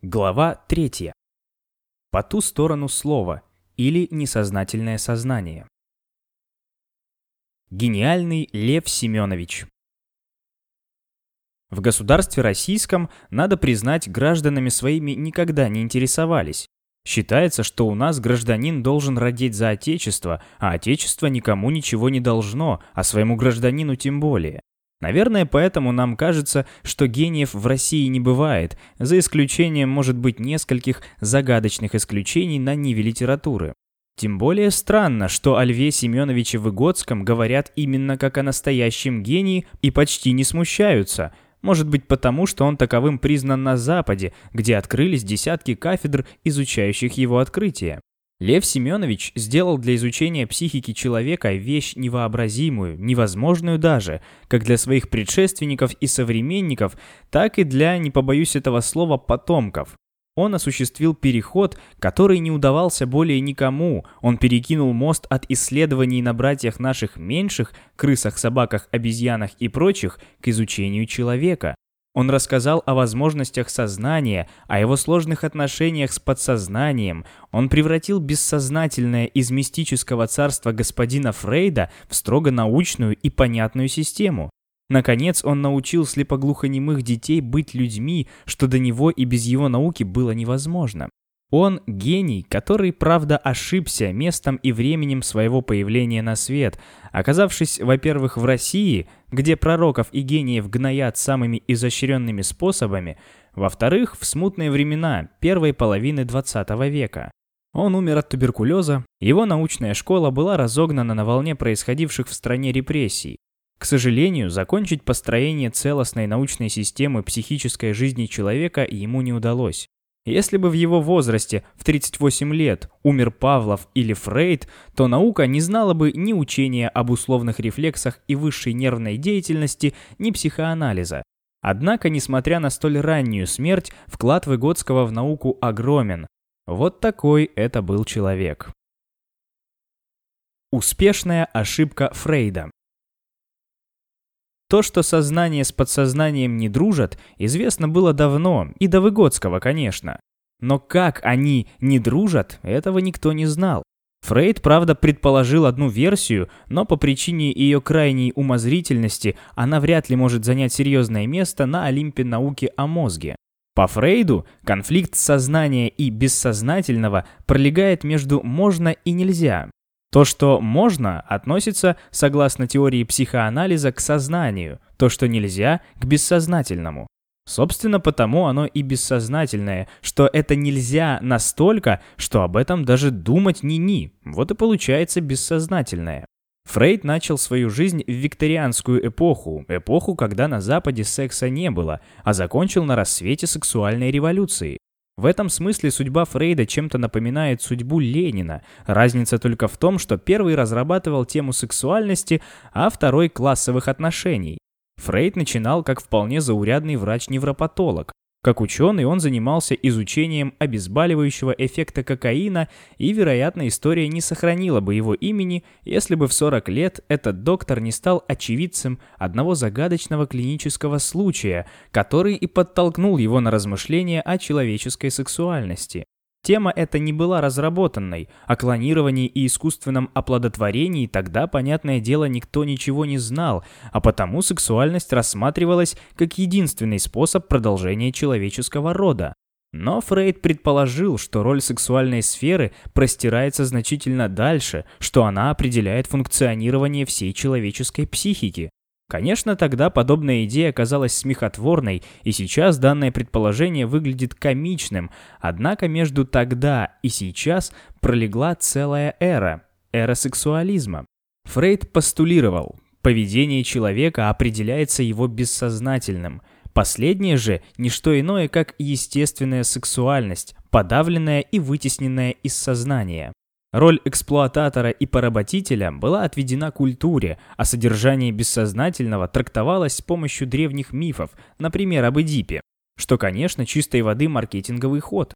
Глава 3. По ту сторону слова или несознательное сознание. Гениальный Лев Семенович. В государстве российском, надо признать, гражданами своими никогда не интересовались. Считается, что у нас гражданин должен родить за отечество, а отечество никому ничего не должно, а своему гражданину тем более. Наверное, поэтому нам кажется, что гениев в России не бывает, за исключением, может быть, нескольких загадочных исключений на ниве литературы. Тем более странно, что о Льве Семеновиче Выгодском говорят именно как о настоящем гении и почти не смущаются. Может быть, потому что он таковым признан на Западе, где открылись десятки кафедр, изучающих его открытия. Лев Семенович сделал для изучения психики человека вещь невообразимую, невозможную даже, как для своих предшественников и современников, так и для, не побоюсь этого слова, потомков. Он осуществил переход, который не удавался более никому. Он перекинул мост от исследований на братьях наших меньших, крысах, собаках, обезьянах и прочих, к изучению человека. Он рассказал о возможностях сознания, о его сложных отношениях с подсознанием. Он превратил бессознательное из мистического царства господина Фрейда в строго научную и понятную систему. Наконец, он научил слепоглухонемых детей быть людьми, что до него и без его науки было невозможно. Он гений, который, правда, ошибся местом и временем своего появления на свет, оказавшись, во-первых, в России, где пророков и гениев гноят самыми изощренными способами, во-вторых, в смутные времена первой половины XX века. Он умер от туберкулеза, его научная школа была разогнана на волне происходивших в стране репрессий. К сожалению, закончить построение целостной научной системы психической жизни человека ему не удалось. Если бы в его возрасте, в 38 лет, умер Павлов или Фрейд, то наука не знала бы ни учения об условных рефлексах и высшей нервной деятельности, ни психоанализа. Однако, несмотря на столь раннюю смерть, вклад Выгодского в науку огромен. Вот такой это был человек. Успешная ошибка Фрейда. То, что сознание с подсознанием не дружат, известно было давно, и до Выгодского, конечно. Но как они не дружат, этого никто не знал. Фрейд, правда, предположил одну версию, но по причине ее крайней умозрительности она вряд ли может занять серьезное место на Олимпе науки о мозге. По Фрейду конфликт сознания и бессознательного пролегает между «можно» и «нельзя». То, что можно, относится, согласно теории психоанализа, к сознанию, то, что нельзя, к бессознательному. Собственно, потому оно и бессознательное, что это нельзя настолько, что об этом даже думать ни-ни, вот и получается бессознательное. Фрейд начал свою жизнь в викторианскую эпоху, когда на Западе секса не было, а закончил на рассвете сексуальной революции. В этом смысле судьба Фрейда чем-то напоминает судьбу Ленина. Разница только в том, что первый разрабатывал тему сексуальности, а второй – классовых отношений. Фрейд начинал как вполне заурядный врач-невропатолог. Как ученый он занимался изучением обезболивающего эффекта кокаина, и, вероятно, история не сохранила бы его имени, если бы в 40 лет этот доктор не стал очевидцем одного загадочного клинического случая, который и подтолкнул его на размышления о человеческой сексуальности. Тема эта не была разработанной, о клонировании и искусственном оплодотворении тогда, понятное дело, никто ничего не знал, а потому сексуальность рассматривалась как единственный способ продолжения человеческого рода. Но Фрейд предположил, что роль сексуальной сферы простирается значительно дальше, что она определяет функционирование всей человеческой психики. Конечно, тогда подобная идея казалась смехотворной, и сейчас данное предположение выглядит комичным, однако между тогда и сейчас пролегла целая эра сексуализма. Фрейд постулировал, поведение человека определяется его бессознательным. Последнее же – не что иное, как естественная сексуальность, подавленная и вытесненная из сознания. Роль эксплуататора и поработителя была отведена культуре, а содержание бессознательного трактовалось с помощью древних мифов, например, об Эдипе, что, конечно, чистой воды маркетинговый ход. В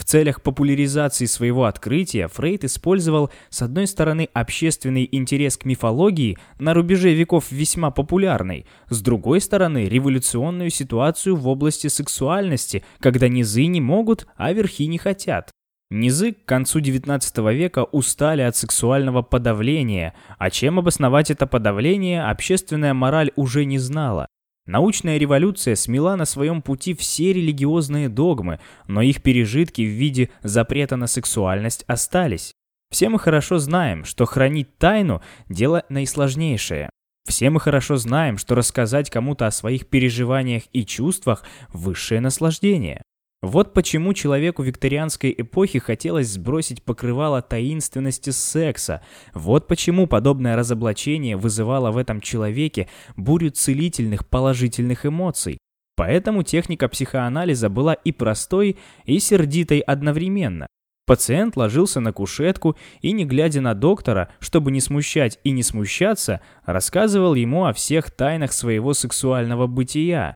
целях популяризации своего открытия Фрейд использовал, с одной стороны, общественный интерес к мифологии, на рубеже веков весьма популярный, с другой стороны, революционную ситуацию в области сексуальности, когда низы не могут, а верхи не хотят. Низы к концу XIX века устали от сексуального подавления, а чем обосновать это подавление, общественная мораль уже не знала. Научная революция смела на своем пути все религиозные догмы, но их пережитки в виде запрета на сексуальность остались. Все мы хорошо знаем, что хранить тайну – дело наисложнейшее. Все мы хорошо знаем, что рассказать кому-то о своих переживаниях и чувствах – высшее наслаждение. Вот почему человеку викторианской эпохи хотелось сбросить покрывало таинственности секса. Вот почему подобное разоблачение вызывало в этом человеке бурю целительных положительных эмоций. Поэтому техника психоанализа была и простой, и сердитой одновременно. Пациент ложился на кушетку и, не глядя на доктора, чтобы не смущать и не смущаться, рассказывал ему о всех тайнах своего сексуального бытия.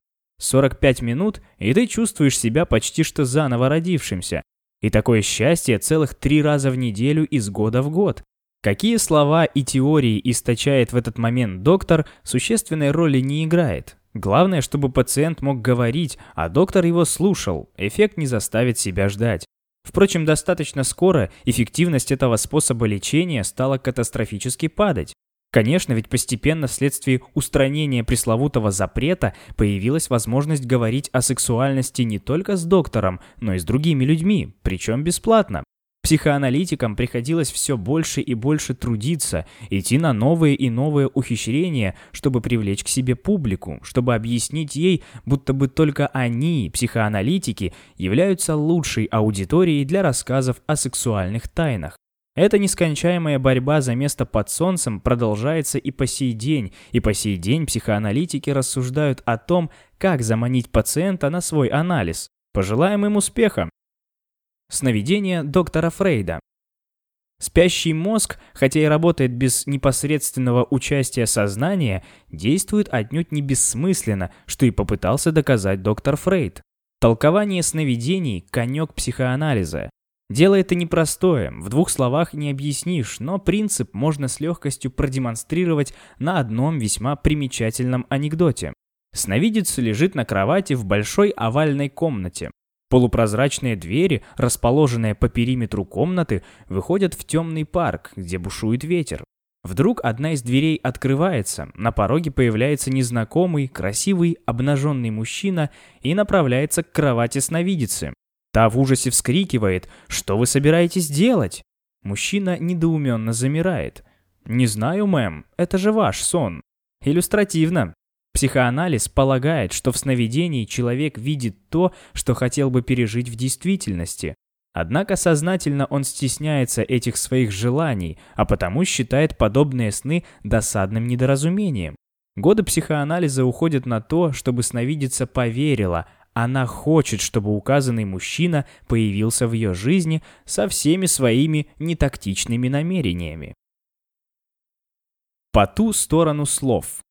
45 минут, и ты чувствуешь себя почти что заново родившимся. И такое счастье целых 3 раза в неделю из года в год. Какие слова и теории источает в этот момент доктор, существенной роли не играет. Главное, чтобы пациент мог говорить, а доктор его слушал. Эффект не заставит себя ждать. Впрочем, достаточно скоро эффективность этого способа лечения стала катастрофически падать. Конечно, ведь постепенно вследствие устранения пресловутого запрета появилась возможность говорить о сексуальности не только с доктором, но и с другими людьми, причем бесплатно. Психоаналитикам приходилось все больше и больше трудиться, идти на новые и новые ухищрения, чтобы привлечь к себе публику, чтобы объяснить ей, будто бы только они, психоаналитики, являются лучшей аудиторией для рассказов о сексуальных тайнах. Эта нескончаемая борьба за место под солнцем продолжается и по сей день психоаналитики рассуждают о том, как заманить пациента на свой анализ. Пожелаем им успеха! Сновидение доктора Фрейда. Спящий мозг, хотя и работает без непосредственного участия сознания, действует отнюдь не бессмысленно, что и попытался доказать доктор Фрейд. Толкование сновидений – конек психоанализа. Дело это непростое, в 2 словах не объяснишь, но принцип можно с легкостью продемонстрировать на одном весьма примечательном анекдоте. Сновидец лежит на кровати в большой овальной комнате. Полупрозрачные двери, расположенные по периметру комнаты, выходят в темный парк, где бушует ветер. Вдруг одна из дверей открывается, на пороге появляется незнакомый, красивый, обнаженный мужчина и направляется к кровати сновидицы. Та в ужасе вскрикивает: «Что вы собираетесь делать?» Мужчина недоуменно замирает. «Не знаю, мэм, это же ваш сон». Иллюстративно. Психоанализ полагает, что в сновидении человек видит то, что хотел бы пережить в действительности. Однако сознательно он стесняется этих своих желаний, а потому считает подобные сны досадным недоразумением. Годы психоанализа уходят на то, чтобы сновидица поверила, она хочет, чтобы указанный мужчина появился в ее жизни со всеми своими нетактичными намерениями. По ту сторону слов.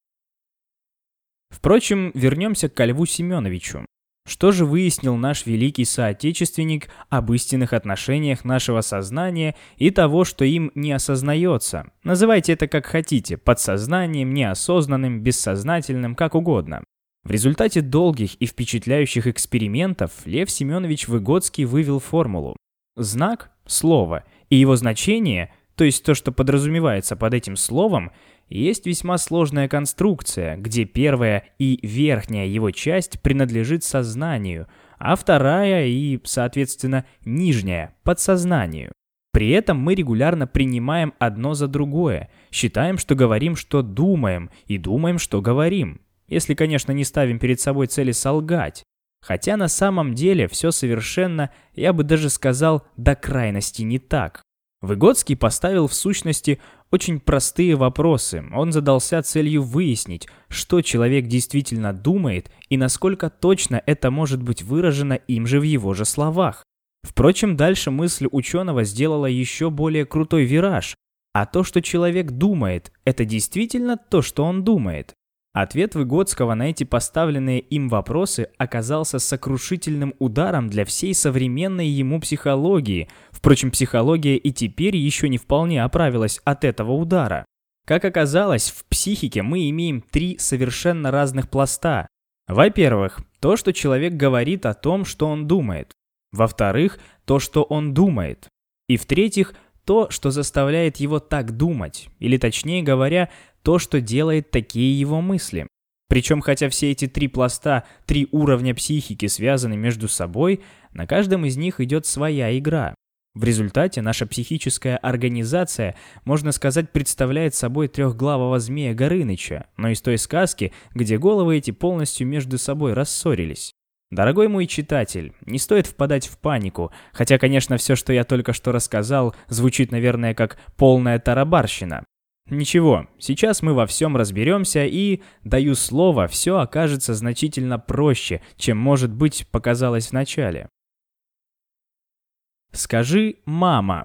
Впрочем, вернемся к Льву Семеновичу. Что же выяснил наш великий соотечественник об истинных отношениях нашего сознания и того, что им не осознается? Называйте это как хотите, подсознанием, неосознанным, бессознательным, как угодно. В результате долгих и впечатляющих экспериментов Лев Семенович Выгодский вывел формулу. Знак – слово, и его значение, то есть то, что подразумевается под этим словом, есть весьма сложная конструкция, где первая и верхняя его часть принадлежит сознанию, а вторая и, соответственно, нижняя – подсознанию. При этом мы регулярно принимаем одно за другое, считаем, что говорим, что думаем, и думаем, что говорим. Если, конечно, не ставим перед собой цели солгать. Хотя на самом деле все совершенно, я бы даже сказал, до крайности не так. Выгодский поставил в сущности очень простые вопросы. Он задался целью выяснить, что человек действительно думает и насколько точно это может быть выражено им же в его же словах. Впрочем, дальше мысль ученого сделала еще более крутой вираж. А то, что человек думает, это действительно то, что он думает? Ответ Выгодского на эти поставленные им вопросы оказался сокрушительным ударом для всей современной ему психологии. Впрочем, психология и теперь еще не вполне оправилась от этого удара. Как оказалось, в психике мы имеем три совершенно разных пласта. Во-первых, то, что человек говорит о том, что он думает. Во-вторых, то, что он думает. И в-третьих, то, что заставляет его так думать, или точнее говоря, то, что делает такие его мысли. Причем, хотя все эти три пласта, три уровня психики связаны между собой, на каждом из них идет своя игра. В результате наша психическая организация, можно сказать, представляет собой трехглавого змея Горыныча, но из той сказки, где головы эти полностью между собой рассорились. Дорогой мой читатель, не стоит впадать в панику, хотя, конечно, все, что я только что рассказал, звучит, наверное, как полная тарабарщина. Ничего, сейчас мы во всем разберемся и, даю слово, все окажется значительно проще, чем, может быть, показалось вначале. Скажи «мама».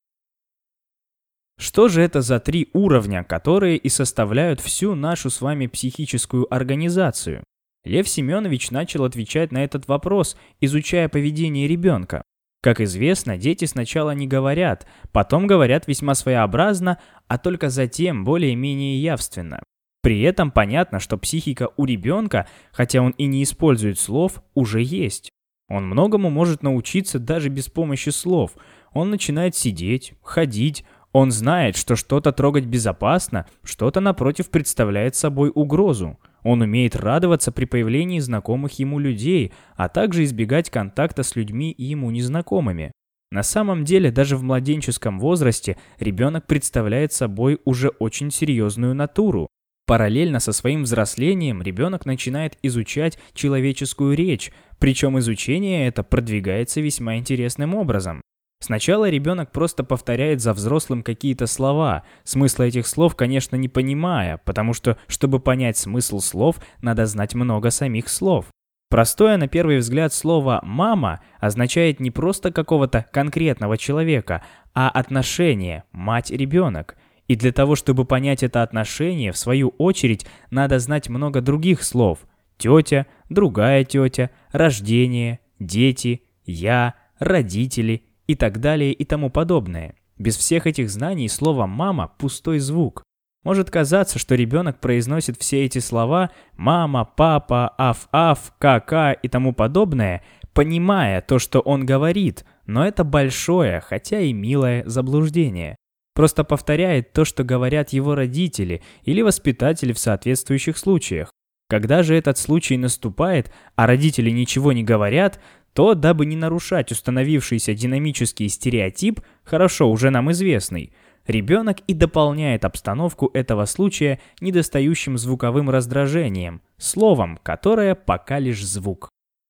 Что же это за три уровня, которые и составляют всю нашу с вами психическую организацию? Лев Семенович начал отвечать на этот вопрос, изучая поведение ребенка. Как известно, дети сначала не говорят, потом говорят весьма своеобразно, а только затем более-менее явственно. При этом понятно, что психика у ребенка, хотя он и не использует слов, уже есть. Он многому может научиться даже без помощи слов. Он начинает сидеть, ходить, он знает, что что-то трогать безопасно, что-то напротив представляет собой угрозу. Он умеет радоваться при появлении знакомых ему людей, а также избегать контакта с людьми ему незнакомыми. На самом деле, даже в младенческом возрасте ребенок представляет собой уже очень серьезную натуру. Параллельно со своим взрослением ребенок начинает изучать человеческую речь, причем изучение это продвигается весьма интересным образом. Сначала ребенок просто повторяет за взрослым какие-то слова, смысла этих слов, конечно, не понимая, потому что, чтобы понять смысл слов, надо знать много самих слов. Простое, на первый взгляд, слово «мама» означает не просто какого-то конкретного человека, а отношение мать-ребенок. И для того, чтобы понять это отношение, в свою очередь, надо знать много других слов: тетя, другая тетя, рождение, дети, я, родители и так далее и тому подобное. Без всех этих знаний слово «мама» – пустой звук. Может казаться, что ребенок произносит все эти слова «мама», «папа», «аф-аф», «ка-ка» и тому подобное, понимая то, что он говорит, но это большое, хотя и милое заблуждение. Просто повторяет то, что говорят его родители или воспитатели в соответствующих случаях. Когда же этот случай наступает, а родители ничего не говорят, то, дабы не нарушать установившийся динамический стереотип, хорошо уже нам известный, ребенок и дополняет обстановку этого случая недостающим звуковым раздражением, словом, которое пока лишь звук.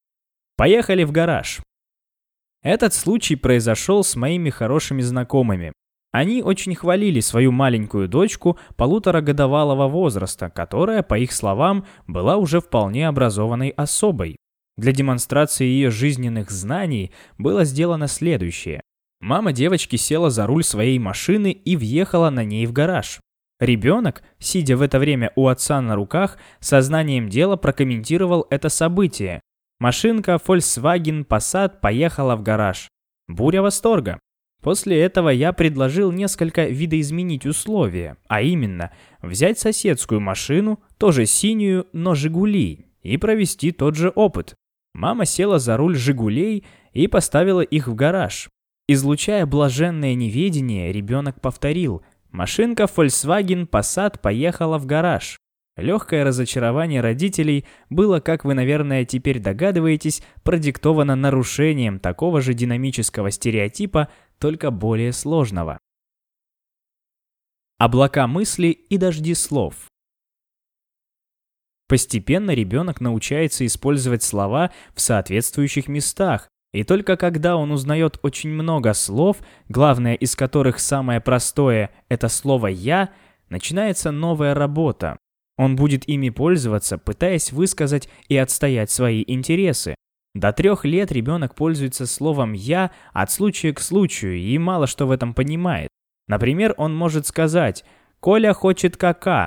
Поехали в гараж. Этот случай произошел с моими хорошими знакомыми. Они очень хвалили свою маленькую дочку 1,5-годовалого возраста, которая, по их словам, была уже вполне образованной особой. Для демонстрации ее жизненных знаний было сделано следующее. Мама девочки села за руль своей машины и въехала на ней в гараж. Ребенок, сидя в это время у отца на руках, сознанием дела прокомментировал это событие. Машинка Volkswagen Passat поехала в гараж. Буря восторга. После этого я предложил несколько видоизменить условия, а именно взять соседскую машину, тоже синюю, но «Жигули», и провести тот же опыт. Мама села за руль «Жигулей» и поставила их в гараж. Излучая блаженное неведение, ребенок повторил: «Машинка Volkswagen Passat поехала в гараж». Легкое разочарование родителей было, как вы, наверное, теперь догадываетесь, продиктовано нарушением такого же динамического стереотипа, только более сложного. Облака мысли и дожди слов. Постепенно ребенок научается использовать слова в соответствующих местах, и только когда он узнает очень много слов, главное из которых самое простое – это слово «я», начинается новая работа. Он будет ими пользоваться, пытаясь высказать и отстоять свои интересы. До 3 лет ребенок пользуется словом «я» от случая к случаю и мало что в этом понимает. Например, он может сказать: «Коля хочет кака»,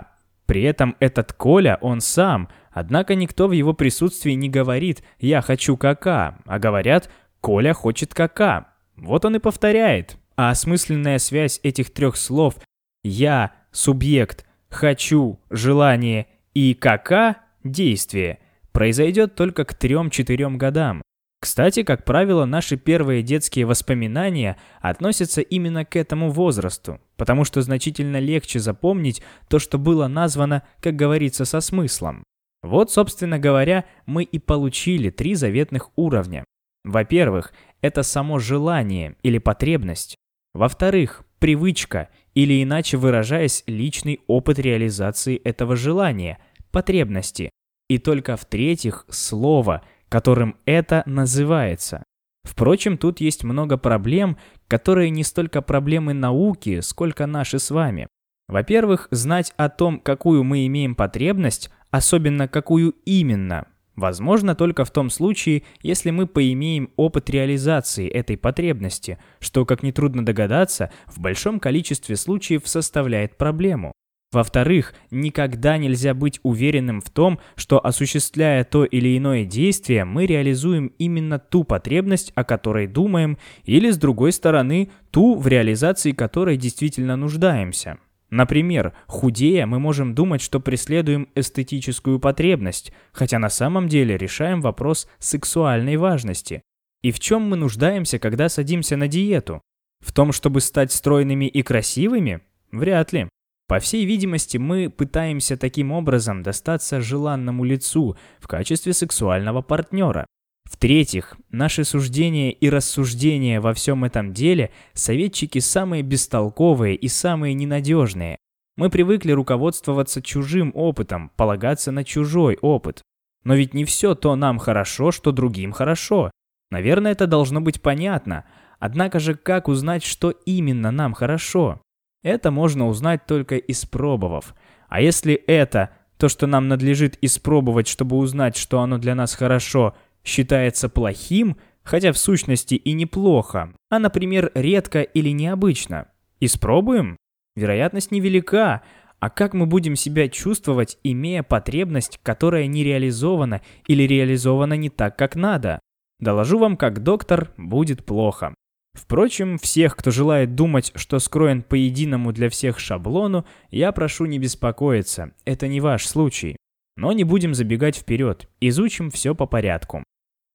При этом этот Коля он сам, однако никто в его присутствии не говорит «я хочу кака», а говорят «Коля хочет кака». Вот он и повторяет. А осмысленная связь этих трех слов «я», «субъект», «хочу», «желание» и «кака» – «действие» произойдет только к 3-4 годам. Кстати, как правило, наши первые детские воспоминания относятся именно к этому возрасту, потому что значительно легче запомнить то, что было названо, как говорится, со смыслом. Вот, собственно говоря, мы и получили 3 заветных уровня. Во-первых, это само желание или потребность. Во-вторых, привычка, или иначе выражаясь, личный опыт реализации этого желания, потребности. И только в-третьих, слово, которым это называется. Впрочем, тут есть много проблем, которые не столько проблемы науки, сколько наши с вами. Во-первых, знать о том, какую мы имеем потребность, особенно какую именно, возможно только в том случае, если мы поимеем опыт реализации этой потребности, что, как нетрудно догадаться, в большом количестве случаев составляет проблему. Во-вторых, никогда нельзя быть уверенным в том, что, осуществляя то или иное действие, мы реализуем именно ту потребность, о которой думаем, или, с другой стороны, ту, в реализации которой действительно нуждаемся. Например, худея, мы можем думать, что преследуем эстетическую потребность, хотя на самом деле решаем вопрос сексуальной важности. И в чем мы нуждаемся, когда садимся на диету? В том, чтобы стать стройными и красивыми? Вряд ли. По всей видимости, мы пытаемся таким образом достаться желанному лицу в качестве сексуального партнера. В-третьих, наши суждения и рассуждения во всем этом деле советчики самые бестолковые и самые ненадежные. Мы привыкли руководствоваться чужим опытом, полагаться на чужой опыт. Но ведь не все то нам хорошо, что другим хорошо. Наверное, это должно быть понятно. Однако же, как узнать, что именно нам хорошо? Это можно узнать только испробовав. А если это, то, что нам надлежит испробовать, чтобы узнать, что оно для нас хорошо, считается плохим, хотя в сущности и неплохо, а, например, редко или необычно, испробуем? Вероятность невелика. А как мы будем себя чувствовать, имея потребность, которая не реализована или реализована не так, как надо? Доложу вам, как доктор, будет плохо. Впрочем, всех, кто желает думать, что скроен по единому для всех шаблону, я прошу не беспокоиться, это не ваш случай. Но не будем забегать вперед, изучим все по порядку.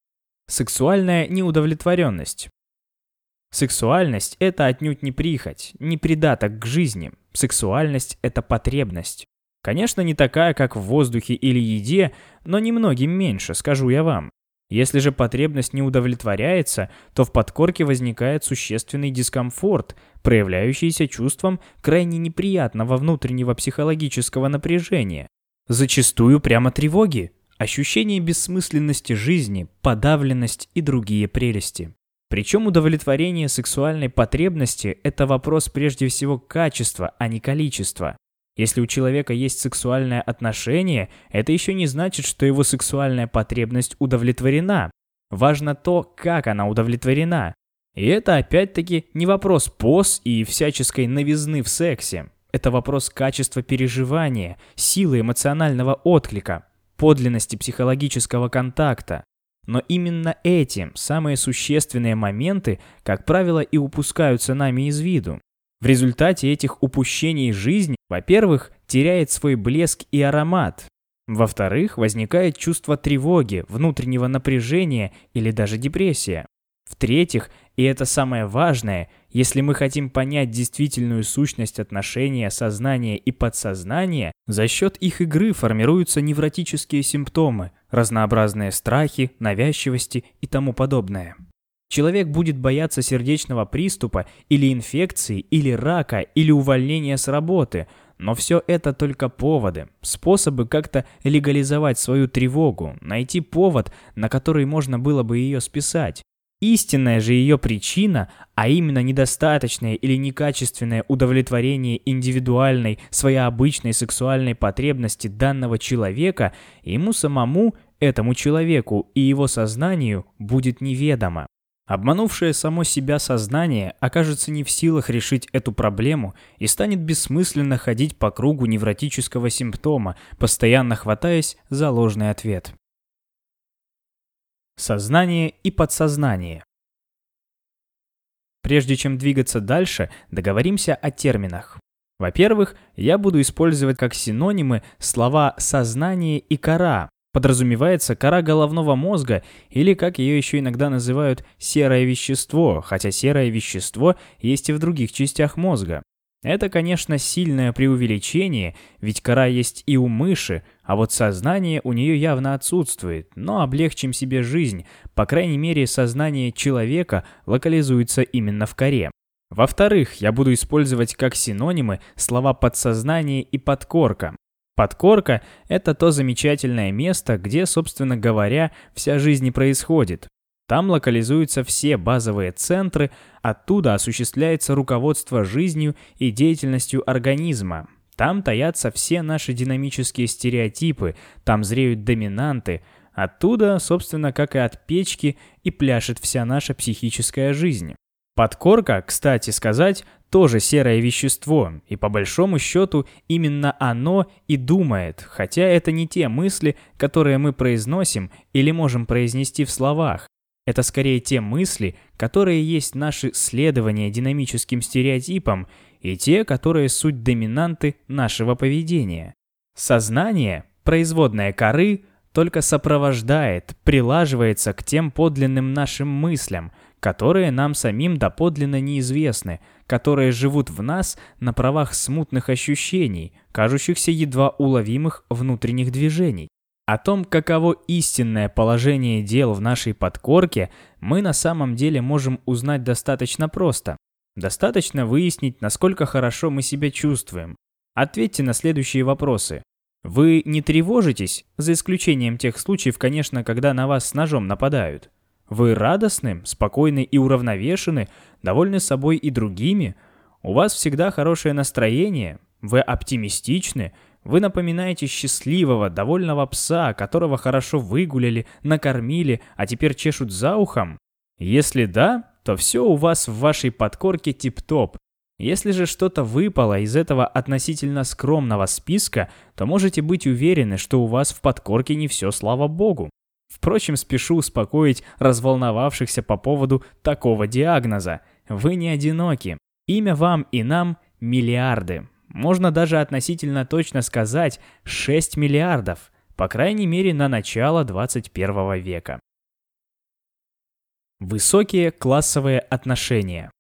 Сексуальная неудовлетворенность. Сексуальность – это отнюдь не прихоть, не придаток к жизни. Сексуальность – это потребность. Конечно, не такая, как в воздухе или еде, но немногим меньше, скажу я вам. Если же потребность не удовлетворяется, то в подкорке возникает существенный дискомфорт, проявляющийся чувством крайне неприятного внутреннего психологического напряжения. Зачастую прямо тревоги, ощущение бессмысленности жизни, подавленность и другие прелести. Причем удовлетворение сексуальной потребности – это вопрос прежде всего качества, а не количества. Если у человека есть сексуальное отношение, это еще не значит, что его сексуальная потребность удовлетворена. Важно то, как она удовлетворена. И это опять-таки не вопрос поз и всяческой новизны в сексе. Это вопрос качества переживания, силы эмоционального отклика, подлинности психологического контакта. Но именно эти самые существенные моменты, как правило, и упускаются нами из виду. В результате этих упущений жизнь, во-первых, теряет свой блеск и аромат. Во-вторых, возникает чувство тревоги, внутреннего напряжения или даже депрессия. В-третьих, и это самое важное, если мы хотим понять действительную сущность отношения сознания и подсознания, за счет их игры формируются невротические симптомы, разнообразные страхи, навязчивости и тому подобное. Человек будет бояться сердечного приступа или инфекции, или рака, или увольнения с работы, но все это только поводы, способы как-то легализовать свою тревогу, найти повод, на который можно было бы ее списать. Истинная же ее причина, а именно недостаточное или некачественное удовлетворение индивидуальной, своеобычной сексуальной потребности данного человека, ему самому, этому человеку и его сознанию будет неведомо. Обманувшее само себя сознание окажется не в силах решить эту проблему и станет бессмысленно ходить по кругу невротического симптома, постоянно хватаясь за ложный ответ. Сознание и подсознание. Прежде чем двигаться дальше, договоримся о терминах. Во-первых, я буду использовать как синонимы слова «сознание» и «кора». Подразумевается кора головного мозга, или, как ее еще иногда называют, серое вещество, хотя серое вещество есть и в других частях мозга. Это, конечно, сильное преувеличение, ведь кора есть и у мыши, а вот сознание у нее явно отсутствует, но облегчим себе жизнь, по крайней мере, сознание человека локализуется именно в коре. Во-вторых, я буду использовать как синонимы слова «подсознание» и «подкорка». Подкорка – это то замечательное место, где, собственно говоря, вся жизнь и происходит. Там локализуются все базовые центры, оттуда осуществляется руководство жизнью и деятельностью организма. Там таятся все наши динамические стереотипы, там зреют доминанты. Оттуда, собственно, как и от печки, и пляшет вся наша психическая жизнь. Подкорка, кстати сказать, тоже серое вещество, и по большому счету именно оно и думает, хотя это не те мысли, которые мы произносим или можем произнести в словах. Это скорее те мысли, которые есть наши следования динамическим стереотипам, и те, которые суть доминанты нашего поведения. Сознание, производное коры, только сопровождает, прилаживается к тем подлинным нашим мыслям, которые нам самим доподлинно неизвестны, которые живут в нас на правах смутных ощущений, кажущихся едва уловимых внутренних движений. О том, каково истинное положение дел в нашей подкорке, мы на самом деле можем узнать достаточно просто. Достаточно выяснить, насколько хорошо мы себя чувствуем. Ответьте на следующие вопросы. Вы не тревожитесь, за исключением тех случаев, конечно, когда на вас с ножом нападают? Вы радостны, спокойны и уравновешены, довольны собой и другими? У вас всегда хорошее настроение? Вы оптимистичны? Вы напоминаете счастливого, довольного пса, которого хорошо выгуляли, накормили, а теперь чешут за ухом? Если да, то все у вас в вашей подкорке тип-топ. Если же что-то выпало из этого относительно скромного списка, то можете быть уверены, что у вас в подкорке не все, слава богу. Впрочем, спешу успокоить разволновавшихся по поводу такого диагноза. Вы не одиноки. Имя вам и нам – миллиарды. Можно даже относительно точно сказать 6 миллиардов, по крайней мере на начало 21 века. Высокие классовые отношения.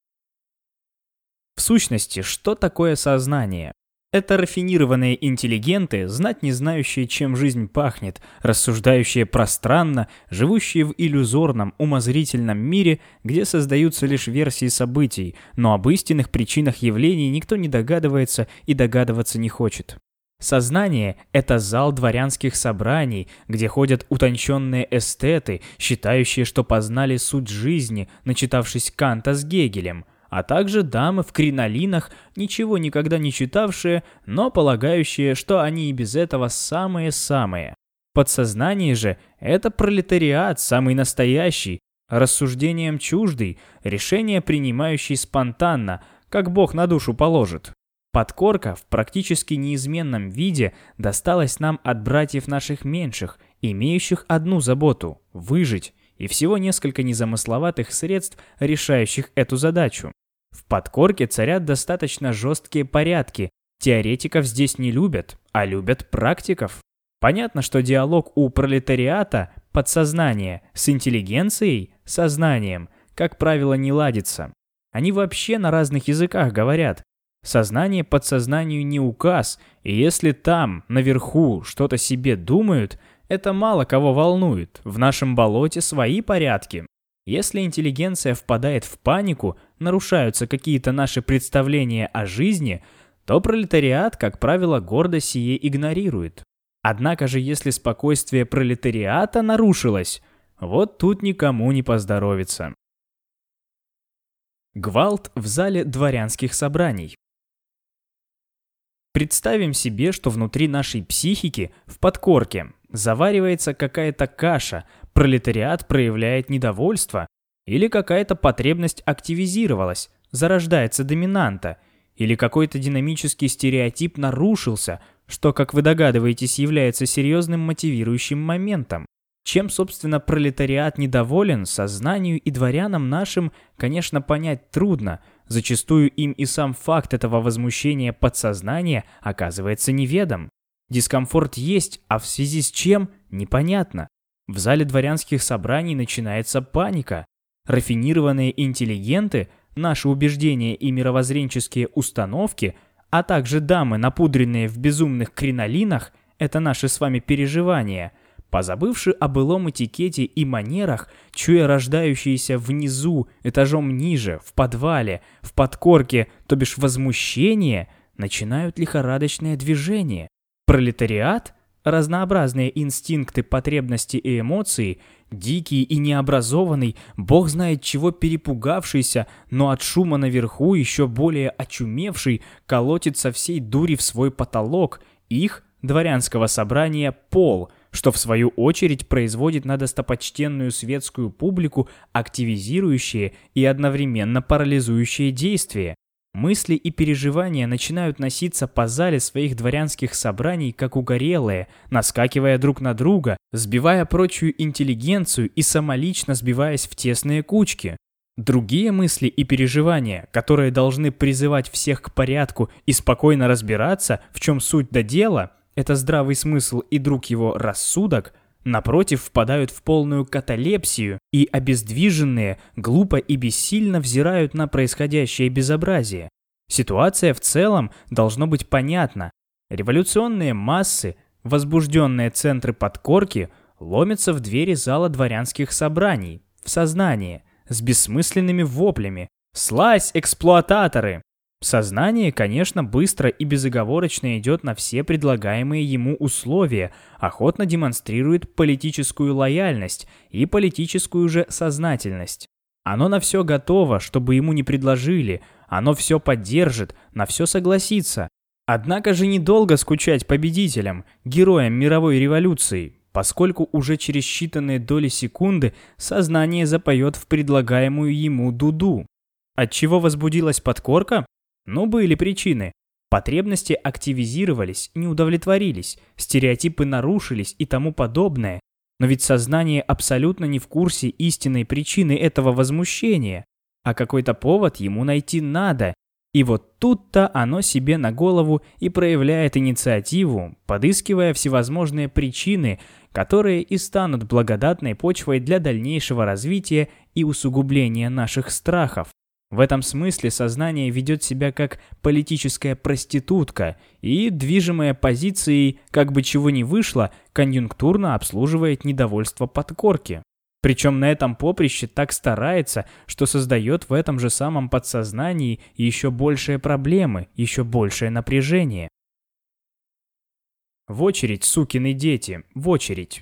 В сущности, что такое сознание? Это рафинированные интеллигенты, знать не знающие, чем жизнь пахнет, рассуждающие пространно, живущие в иллюзорном, умозрительном мире, где создаются лишь версии событий, но об истинных причинах явлений никто не догадывается и догадываться не хочет. Сознание – это зал дворянских собраний, где ходят утонченные эстеты, считающие, что познали суть жизни, начитавшись Канта с Гегелем, а также дамы в кринолинах, ничего никогда не читавшие, но полагающие, что они и без этого самые-самые. Подсознание же – это пролетариат, самый настоящий, рассуждением чуждый, решение принимающий спонтанно, как Бог на душу положит. Подкорка в практически неизменном виде досталась нам от братьев наших меньших, имеющих одну заботу – выжить, и всего несколько незамысловатых средств, решающих эту задачу. В подкорке царят достаточно жесткие порядки, теоретиков здесь не любят, а любят практиков. Понятно, что диалог у пролетариата, подсознания, с интеллигенцией, сознанием, как правило, не ладится. Они вообще на разных языках говорят. Сознание подсознанию не указ, и если там, наверху, что-то себе думают, это мало кого волнует, в нашем болоте свои порядки. Если интеллигенция впадает в панику, нарушаются какие-то наши представления о жизни, то пролетариат, как правило, гордо сие игнорирует. Однако же, если спокойствие пролетариата нарушилось, вот тут никому не поздоровится. Гвалт в зале дворянских собраний. Представим себе, что внутри нашей психики, в подкорке, заваривается какая-то каша, пролетариат проявляет недовольство. Или какая-то потребность активизировалась, зарождается доминанта, или какой-то динамический стереотип нарушился, что, как вы догадываетесь, является серьезным мотивирующим моментом. Чем, собственно, пролетариат недоволен, сознанию и дворянам нашим, конечно, понять трудно. Зачастую им и сам факт этого возмущения подсознания оказывается неведом. Дискомфорт есть, а в связи с чем – непонятно. В зале дворянских собраний начинается паника. Рафинированные интеллигенты, наши убеждения и мировоззренческие установки, а также дамы, напудренные в безумных кринолинах – это наши с вами переживания – позабывши о былом этикете и манерах, чуя рождающиеся внизу, этажом ниже, в подвале, в подкорке, то бишь возмущение, начинают лихорадочное движение. Пролетариат, разнообразные инстинкты, потребности и эмоции, дикий и необразованный, бог знает чего перепугавшийся, но от шума наверху еще более очумевший, колотит со всей дури в свой потолок, их, дворянского собрания, пол – что в свою очередь производит на достопочтенную светскую публику активизирующие и одновременно парализующие действия. Мысли и переживания начинают носиться по зале своих дворянских собраний, как угорелые, наскакивая друг на друга, сбивая прочую интеллигенцию и самолично сбиваясь в тесные кучки. Другие мысли и переживания, которые должны призывать всех к порядку и спокойно разбираться, в чем суть до дела, это здравый смысл и друг его рассудок, напротив, впадают в полную каталепсию и, обездвиженные, глупо и бессильно взирают на происходящее безобразие. Ситуация в целом должно быть понятна. Революционные массы, возбужденные центры подкорки, ломятся в двери зала дворянских собраний, в сознание, с бессмысленными воплями «Слазь, эксплуататоры!». Сознание, конечно, быстро и безоговорочно идет на все предлагаемые ему условия, охотно демонстрирует политическую лояльность и политическую же сознательность. Оно на все готово, чтобы ему не предложили, оно все поддержит, на все согласится. Однако же недолго скучать победителям, героям мировой революции, поскольку уже через считанные доли секунды сознание запоет в предлагаемую ему дуду. Отчего возбудилась подкорка? Ну, были причины. Потребности активизировались, не удовлетворились, стереотипы нарушились и тому подобное. Но ведь сознание абсолютно не в курсе истинной причины этого возмущения. А какой-то повод ему найти надо. И вот тут-то оно себе на голову и проявляет инициативу, подыскивая всевозможные причины, которые и станут благодатной почвой для дальнейшего развития и усугубления наших страхов. В этом смысле сознание ведет себя как политическая проститутка и, движимая позицией, как бы чего ни вышло, конъюнктурно обслуживает недовольство подкорки. Причем на этом поприще так старается, что создает в этом же самом подсознании еще большие проблемы, еще большее напряжение. В очередь, сукины дети, в очередь.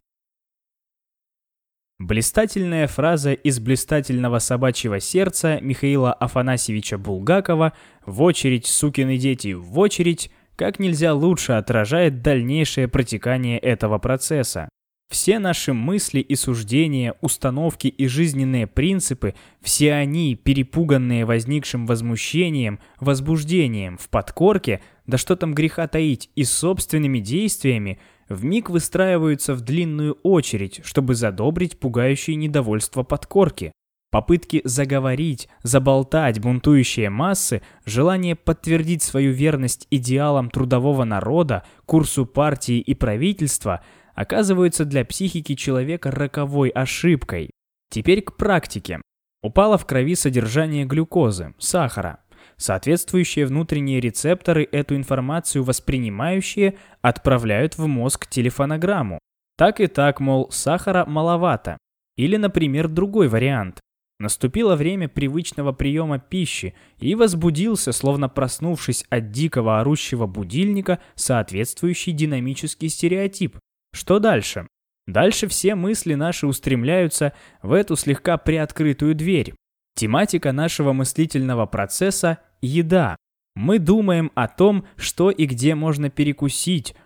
Блистательная фраза из блистательного собачьего сердца Михаила Афанасьевича Булгакова «В очередь, сукины дети, в очередь» как нельзя лучше отражает дальнейшее протекание этого процесса. Все наши мысли и суждения, установки и жизненные принципы, все они, перепуганные возникшим возмущением, возбуждением в подкорке, да что там греха таить, и собственными действиями, вмиг выстраиваются в длинную очередь, чтобы задобрить пугающее недовольство подкорки. Попытки заговорить, заболтать бунтующие массы, желание подтвердить свою верность идеалам трудового народа, курсу партии и правительства оказываются для психики человека роковой ошибкой. Теперь к практике. Упало в крови содержание глюкозы, сахара. Соответствующие внутренние рецепторы эту информацию воспринимающие отправляют в мозг телефонограмму. Так и так, мол, сахара маловато. Или, например, другой вариант. Наступило время привычного приема пищи, и возбудился, словно проснувшись от дикого орущего будильника, соответствующий динамический стереотип. Что дальше? Дальше все мысли наши устремляются в эту слегка приоткрытую дверь. Тематика нашего мыслительного процесса – еда. Мы думаем о том, что и где можно перекусить,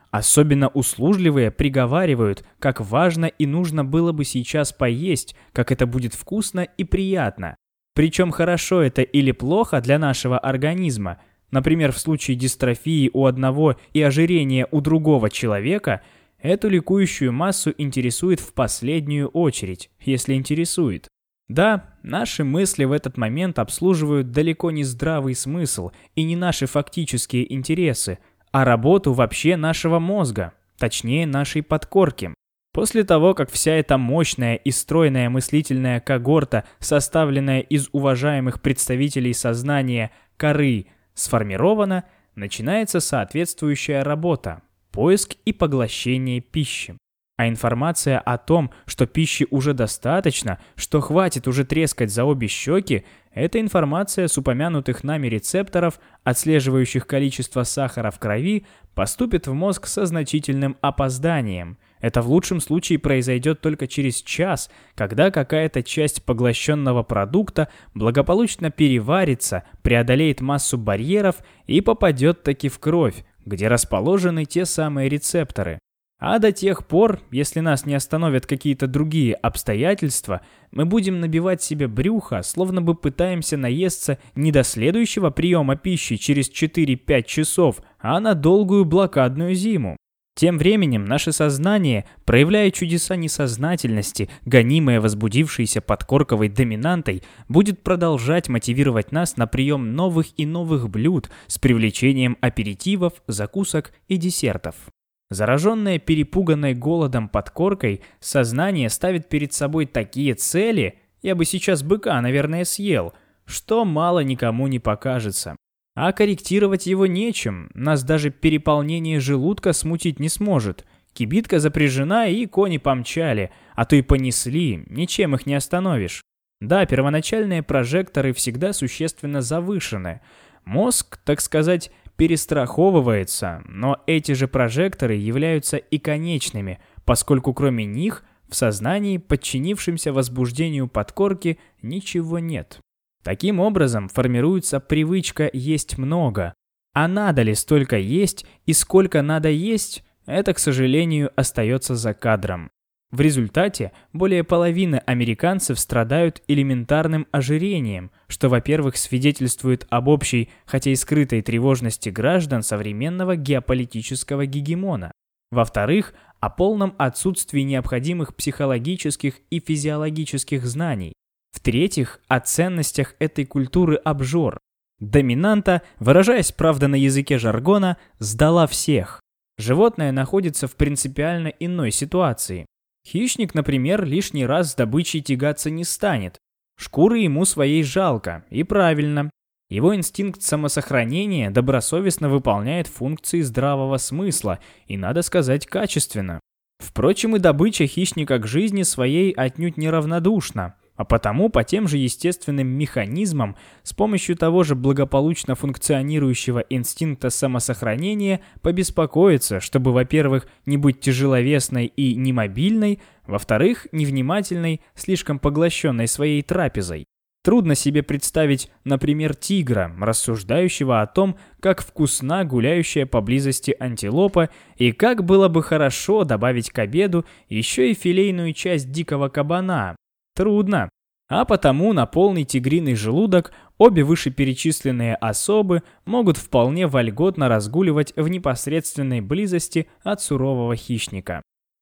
Особенно услужливые приговаривают, как важно и нужно было бы сейчас поесть, как это будет вкусно и приятно. Причем хорошо это или плохо для нашего организма. Например, в случае дистрофии у одного и ожирения у другого человека, эту ликующую массу интересует в последнюю очередь, если интересует. Да, наши мысли в этот момент обслуживают далеко не здравый смысл и не наши фактические интересы, а работу вообще нашего мозга, точнее нашей подкорки. После того, как вся эта мощная и стройная мыслительная когорта, составленная из уважаемых представителей сознания коры, сформирована, начинается соответствующая работа – поиск и поглощение пищи. А информация о том, что пищи уже достаточно, что хватит уже трескать за обе щеки, это информация с упомянутых нами рецепторов, отслеживающих количество сахара в крови, поступит в мозг со значительным опозданием. Это в лучшем случае произойдет только через час, когда какая-то часть поглощенного продукта благополучно переварится, преодолеет массу барьеров и попадет таки в кровь, где расположены те самые рецепторы. А до тех пор, если нас не остановят какие-то другие обстоятельства, мы будем набивать себе брюхо, словно бы пытаемся наесться не до следующего приема пищи через 4-5 часов, а на долгую блокадную зиму. Тем временем наше сознание, проявляя чудеса несознательности, гонимое возбудившейся подкорковой доминантой, будет продолжать мотивировать нас на прием новых и новых блюд с привлечением аперитивов, закусок и десертов. Зараженное перепуганной голодом подкоркой, сознание ставит перед собой такие цели, я бы сейчас быка, наверное, съел, что мало никому не покажется. А корректировать его нечем, нас даже переполнение желудка смутить не сможет. Кибитка запряжена и кони помчали, а то и понесли, ничем их не остановишь. Да, первоначальные прожекторы всегда существенно завышены. Мозг, так сказать, перестраховывается, но эти же прожекторы являются и конечными, поскольку кроме них в сознании, подчинившемся возбуждению подкорки, ничего нет. Таким образом формируется привычка есть много. А надо ли столько есть и сколько надо есть, это, к сожалению, остается за кадром. В результате более половины американцев страдают элементарным ожирением, что, во-первых, свидетельствует об общей, хотя и скрытой тревожности граждан современного геополитического гегемона. Во-вторых, о полном отсутствии необходимых психологических и физиологических знаний. В-третьих, о ценностях этой культуры обжор. Доминанта, выражаясь, правда, на языке жаргона, сдала всех. Животное находится в принципиально иной ситуации. Хищник, например, лишний раз с добычей тягаться не станет. Шкуры ему своей жалко, и правильно. Его инстинкт самосохранения добросовестно выполняет функции здравого смысла, и, надо сказать, качественно. Впрочем, и добыча хищника к жизни своей отнюдь неравнодушна. А потому по тем же естественным механизмам с помощью того же благополучно функционирующего инстинкта самосохранения побеспокоиться, чтобы, во-первых, не быть тяжеловесной и немобильной, во-вторых, невнимательной, слишком поглощенной своей трапезой. Трудно себе представить, например, тигра, рассуждающего о том, как вкусна гуляющая поблизости антилопа и как было бы хорошо добавить к обеду еще и филейную часть дикого кабана. Трудно. А потому на полный тигриный желудок обе вышеперечисленные особы могут вполне вольготно разгуливать в непосредственной близости от сурового хищника.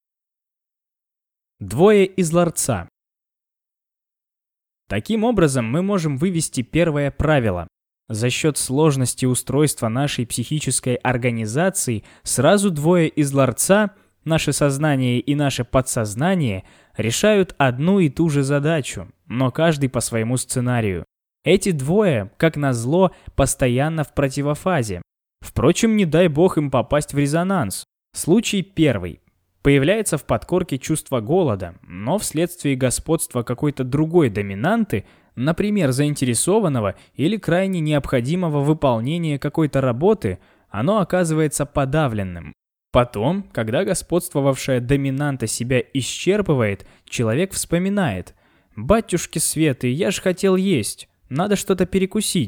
Двое из ларца. Таким образом, мы можем вывести первое правило. За счет сложности устройства нашей психической организации сразу двое из ларца, наше сознание и наше подсознание, решают одну и ту же задачу, но каждый по своему сценарию. Эти двое, как назло, постоянно в противофазе. Впрочем, не дай бог им попасть в резонанс. Случай первый. Появляется в подкорке чувство голода, но вследствие господства какой-то другой доминанты, например, заинтересованного или крайне необходимого выполнения какой-то работы, оно оказывается подавленным. Потом, когда господствовавшая доминанта себя исчерпывает, человек вспоминает: «Батюшки Светы, я ж хотел есть, надо что-то перекусить».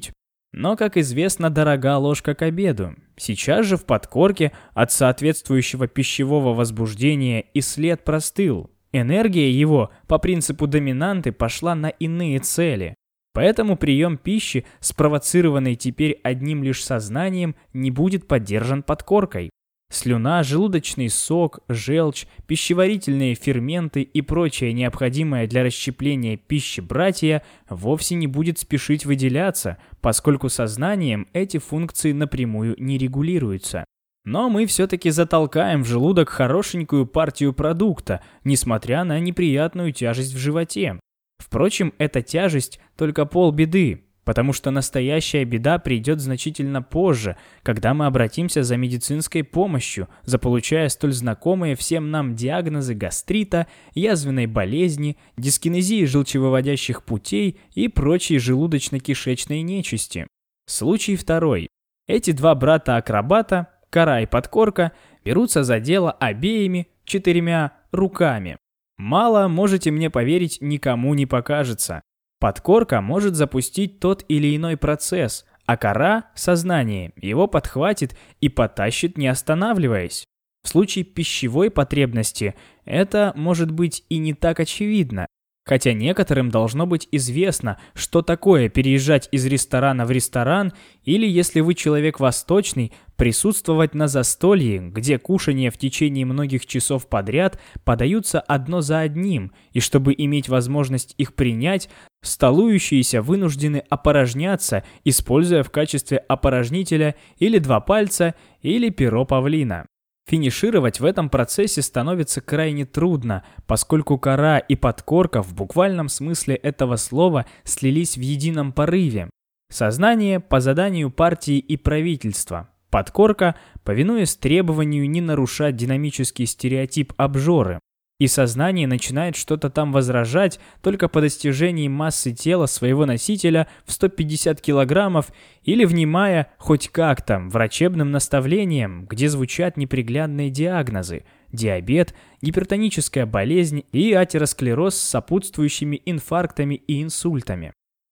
Но, как известно, дорога ложка к обеду. Сейчас же в подкорке от соответствующего пищевого возбуждения и след простыл. Энергия его, по принципу доминанты, пошла на иные цели. Поэтому прием пищи, спровоцированный теперь одним лишь сознанием, не будет поддержан подкоркой. Слюна, желудочный сок, желчь, пищеварительные ферменты и прочее необходимое для расщепления пищи братья вовсе не будет спешить выделяться, поскольку сознанием эти функции напрямую не регулируются. Но мы все-таки затолкаем в желудок хорошенькую партию продукта, несмотря на неприятную тяжесть в животе. Впрочем, эта тяжесть только полбеды, потому что настоящая беда придет значительно позже, когда мы обратимся за медицинской помощью, заполучая столь знакомые всем нам диагнозы гастрита, язвенной болезни, дискинезии желчевыводящих путей и прочей желудочно-кишечной нечисти. Случай второй. Эти два брата-акробата, кора и подкорка, берутся за дело обеими 4 руками. Мало, можете мне поверить, никому не покажется. Подкорка может запустить тот или иной процесс, а кора, сознание, его подхватит и потащит, не останавливаясь. В случае пищевой потребности это может быть и не так очевидно, хотя некоторым должно быть известно, что такое переезжать из ресторана в ресторан или, если вы человек восточный, присутствовать на застолье, где кушания в течение многих часов подряд подаются одно за одним, и чтобы иметь возможность их принять, столующиеся вынуждены опорожняться, используя в качестве опорожнителя или 2 пальца, или перо павлина. Финишировать в этом процессе становится крайне трудно, поскольку кора и подкорка в буквальном смысле этого слова слились в едином порыве. Сознание по заданию партии и правительства. Подкорка, повинуясь требованию не нарушать динамический стереотип обжоры. И сознание начинает что-то там возражать только по достижении массы тела своего носителя в 150 килограммов или внимая хоть как-то врачебным наставлениям, где звучат неприглядные диагнозы – диабет, гипертоническая болезнь и атеросклероз с сопутствующими инфарктами и инсультами.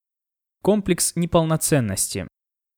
Комплекс неполноценности.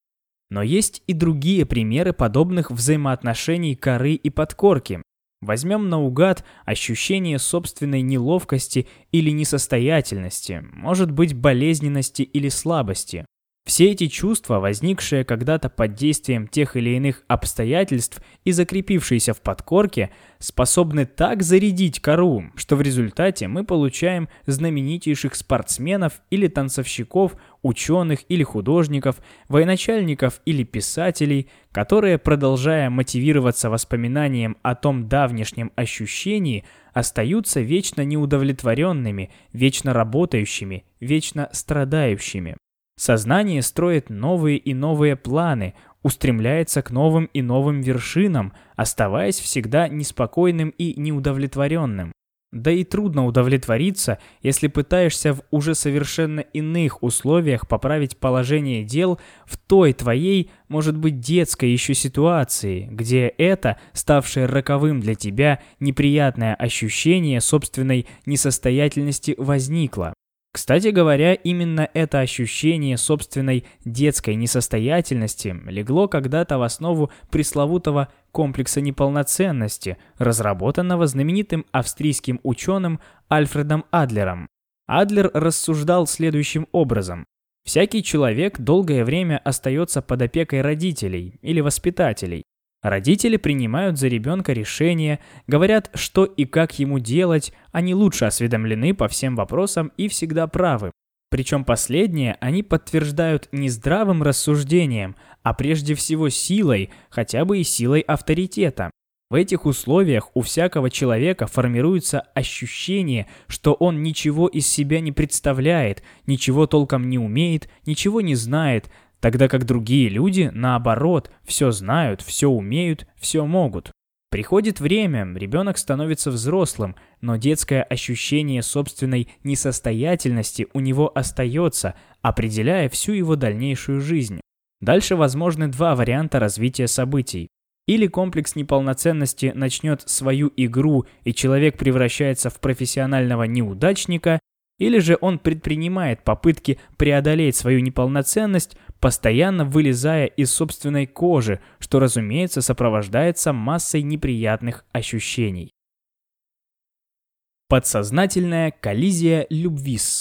Но есть и другие примеры подобных взаимоотношений коры и подкорки. Возьмем наугад ощущение собственной неловкости или несостоятельности, может быть, болезненности или слабости. Все эти чувства, возникшие когда-то под действием тех или иных обстоятельств и закрепившиеся в подкорке, способны так зарядить кору, что в результате мы получаем знаменитейших спортсменов или танцовщиков, ученых или художников, военачальников или писателей, которые, продолжая мотивироваться воспоминанием о том давнешнем ощущении, остаются вечно неудовлетворенными, вечно работающими, вечно страдающими. Сознание строит новые и новые планы, устремляется к новым и новым вершинам, оставаясь всегда неспокойным и неудовлетворенным. Да и трудно удовлетвориться, если пытаешься в уже совершенно иных условиях поправить положение дел в той твоей, может быть, детской еще ситуации, где это, ставшее роковым для тебя, неприятное ощущение собственной несостоятельности возникло. Кстати говоря, именно это ощущение собственной детской несостоятельности легло когда-то в основу пресловутого комплекса неполноценности, разработанного знаменитым австрийским ученым Альфредом Адлером. Адлер рассуждал следующим образом. Всякий человек долгое время остается под опекой родителей или воспитателей. Родители принимают за ребенка решения, говорят, что и как ему делать, они лучше осведомлены по всем вопросам и всегда правы. Причем последнее они подтверждают не здравым рассуждением, а прежде всего силой, хотя бы и силой авторитета. В этих условиях у всякого человека формируется ощущение, что он ничего из себя не представляет, ничего толком не умеет, ничего не знает, тогда как другие люди, наоборот, все знают, все умеют, все могут. Приходит время, ребенок становится взрослым, но детское ощущение собственной несостоятельности у него остается, определяя всю его дальнейшую жизнь. Дальше возможны 2 варианта развития событий. Или комплекс неполноценности начнет свою игру, и человек превращается в профессионального неудачника, Или же он предпринимает попытки преодолеть свою неполноценность, постоянно вылезая из собственной кожи, что, разумеется, сопровождается массой неприятных ощущений. Подсознательная коллизия любвис.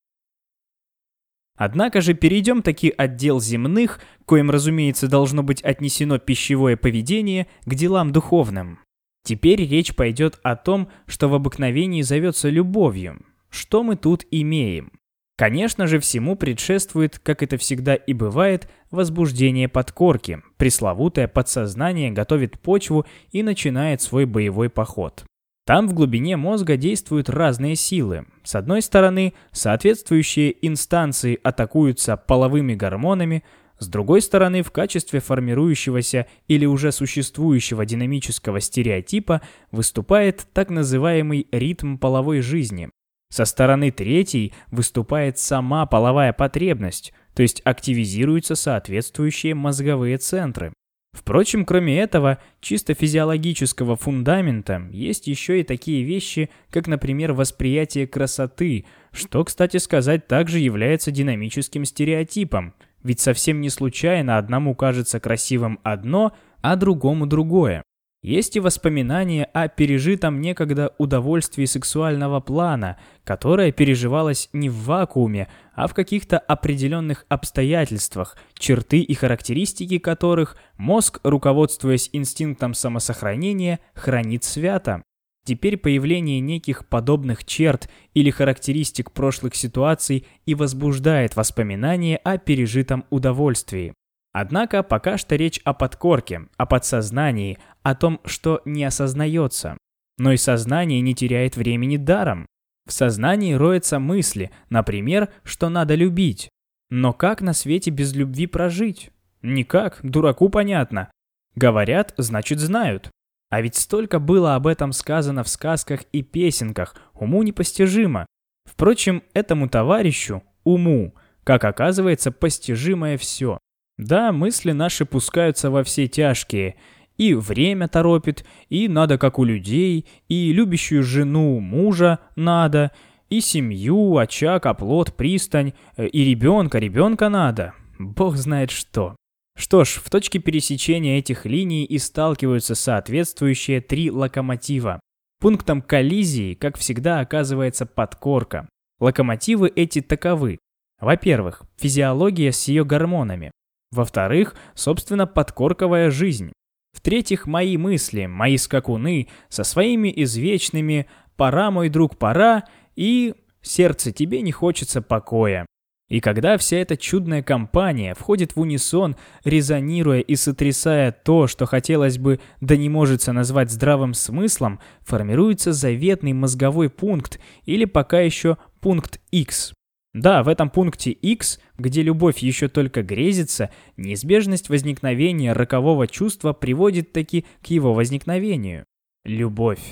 Однако же перейдем таки от дел земных, коим, разумеется, должно быть отнесено пищевое поведение, к делам духовным. Теперь речь пойдет о том, что в обыкновении зовется любовью. Что мы тут имеем? Конечно же, всему предшествует, как это всегда и бывает, возбуждение подкорки. Пресловутое подсознание готовит почву и начинает свой боевой поход. Там в глубине мозга действуют разные силы. С одной стороны, соответствующие инстанции атакуются половыми гормонами, с другой стороны, в качестве формирующегося или уже существующего динамического стереотипа выступает так называемый ритм половой жизни. Со стороны третьей выступает сама половая потребность, то есть активизируются соответствующие мозговые центры. Впрочем, кроме этого чисто физиологического фундамента есть еще и такие вещи, как, например, восприятие красоты, что, кстати сказать, также является динамическим стереотипом, ведь совсем не случайно одному кажется красивым одно, а другому другое. Есть и воспоминания о пережитом некогда удовольствии сексуального плана, которое переживалось не в вакууме, а в каких-то определенных обстоятельствах, черты и характеристики которых мозг, руководствуясь инстинктом самосохранения, хранит свято. Теперь появление неких подобных черт или характеристик прошлых ситуаций и возбуждает воспоминания о пережитом удовольствии. Однако пока что речь о подкорке, о подсознании, о том, что не осознается. Но и сознание не теряет времени даром. В сознании роются мысли, например, что надо любить. Но как на свете без любви прожить? Никак, дураку понятно. Говорят, значит знают. А ведь столько было об этом сказано в сказках и песенках, уму непостижимо. Впрочем, этому товарищу, уму, как оказывается, постижимое все. Да, мысли наши пускаются во все тяжкие. И время торопит, и надо как у людей, и любящую жену мужа надо, и семью, очаг, оплот, пристань, и ребенка надо. Бог знает что. Что ж, в точке пересечения этих линий и сталкиваются соответствующие три локомотива. Пунктом коллизии, как всегда, оказывается подкорка. Локомотивы эти таковы. Во-первых, физиология с ее гормонами. Во-вторых, собственно, подкорковая жизнь. В-третьих, мои мысли, мои скакуны со своими извечными «пора, мой друг, пора» и «сердце, тебе не хочется покоя». И когда вся эта чудная компания входит в унисон, резонируя и сотрясая то, что хотелось бы, да не может назвать здравым смыслом, формируется заветный мозговой пункт или пока еще пункт X. Да, в этом пункте X, где любовь еще только грезится, неизбежность возникновения рокового чувства приводит таки к его возникновению. Любовь.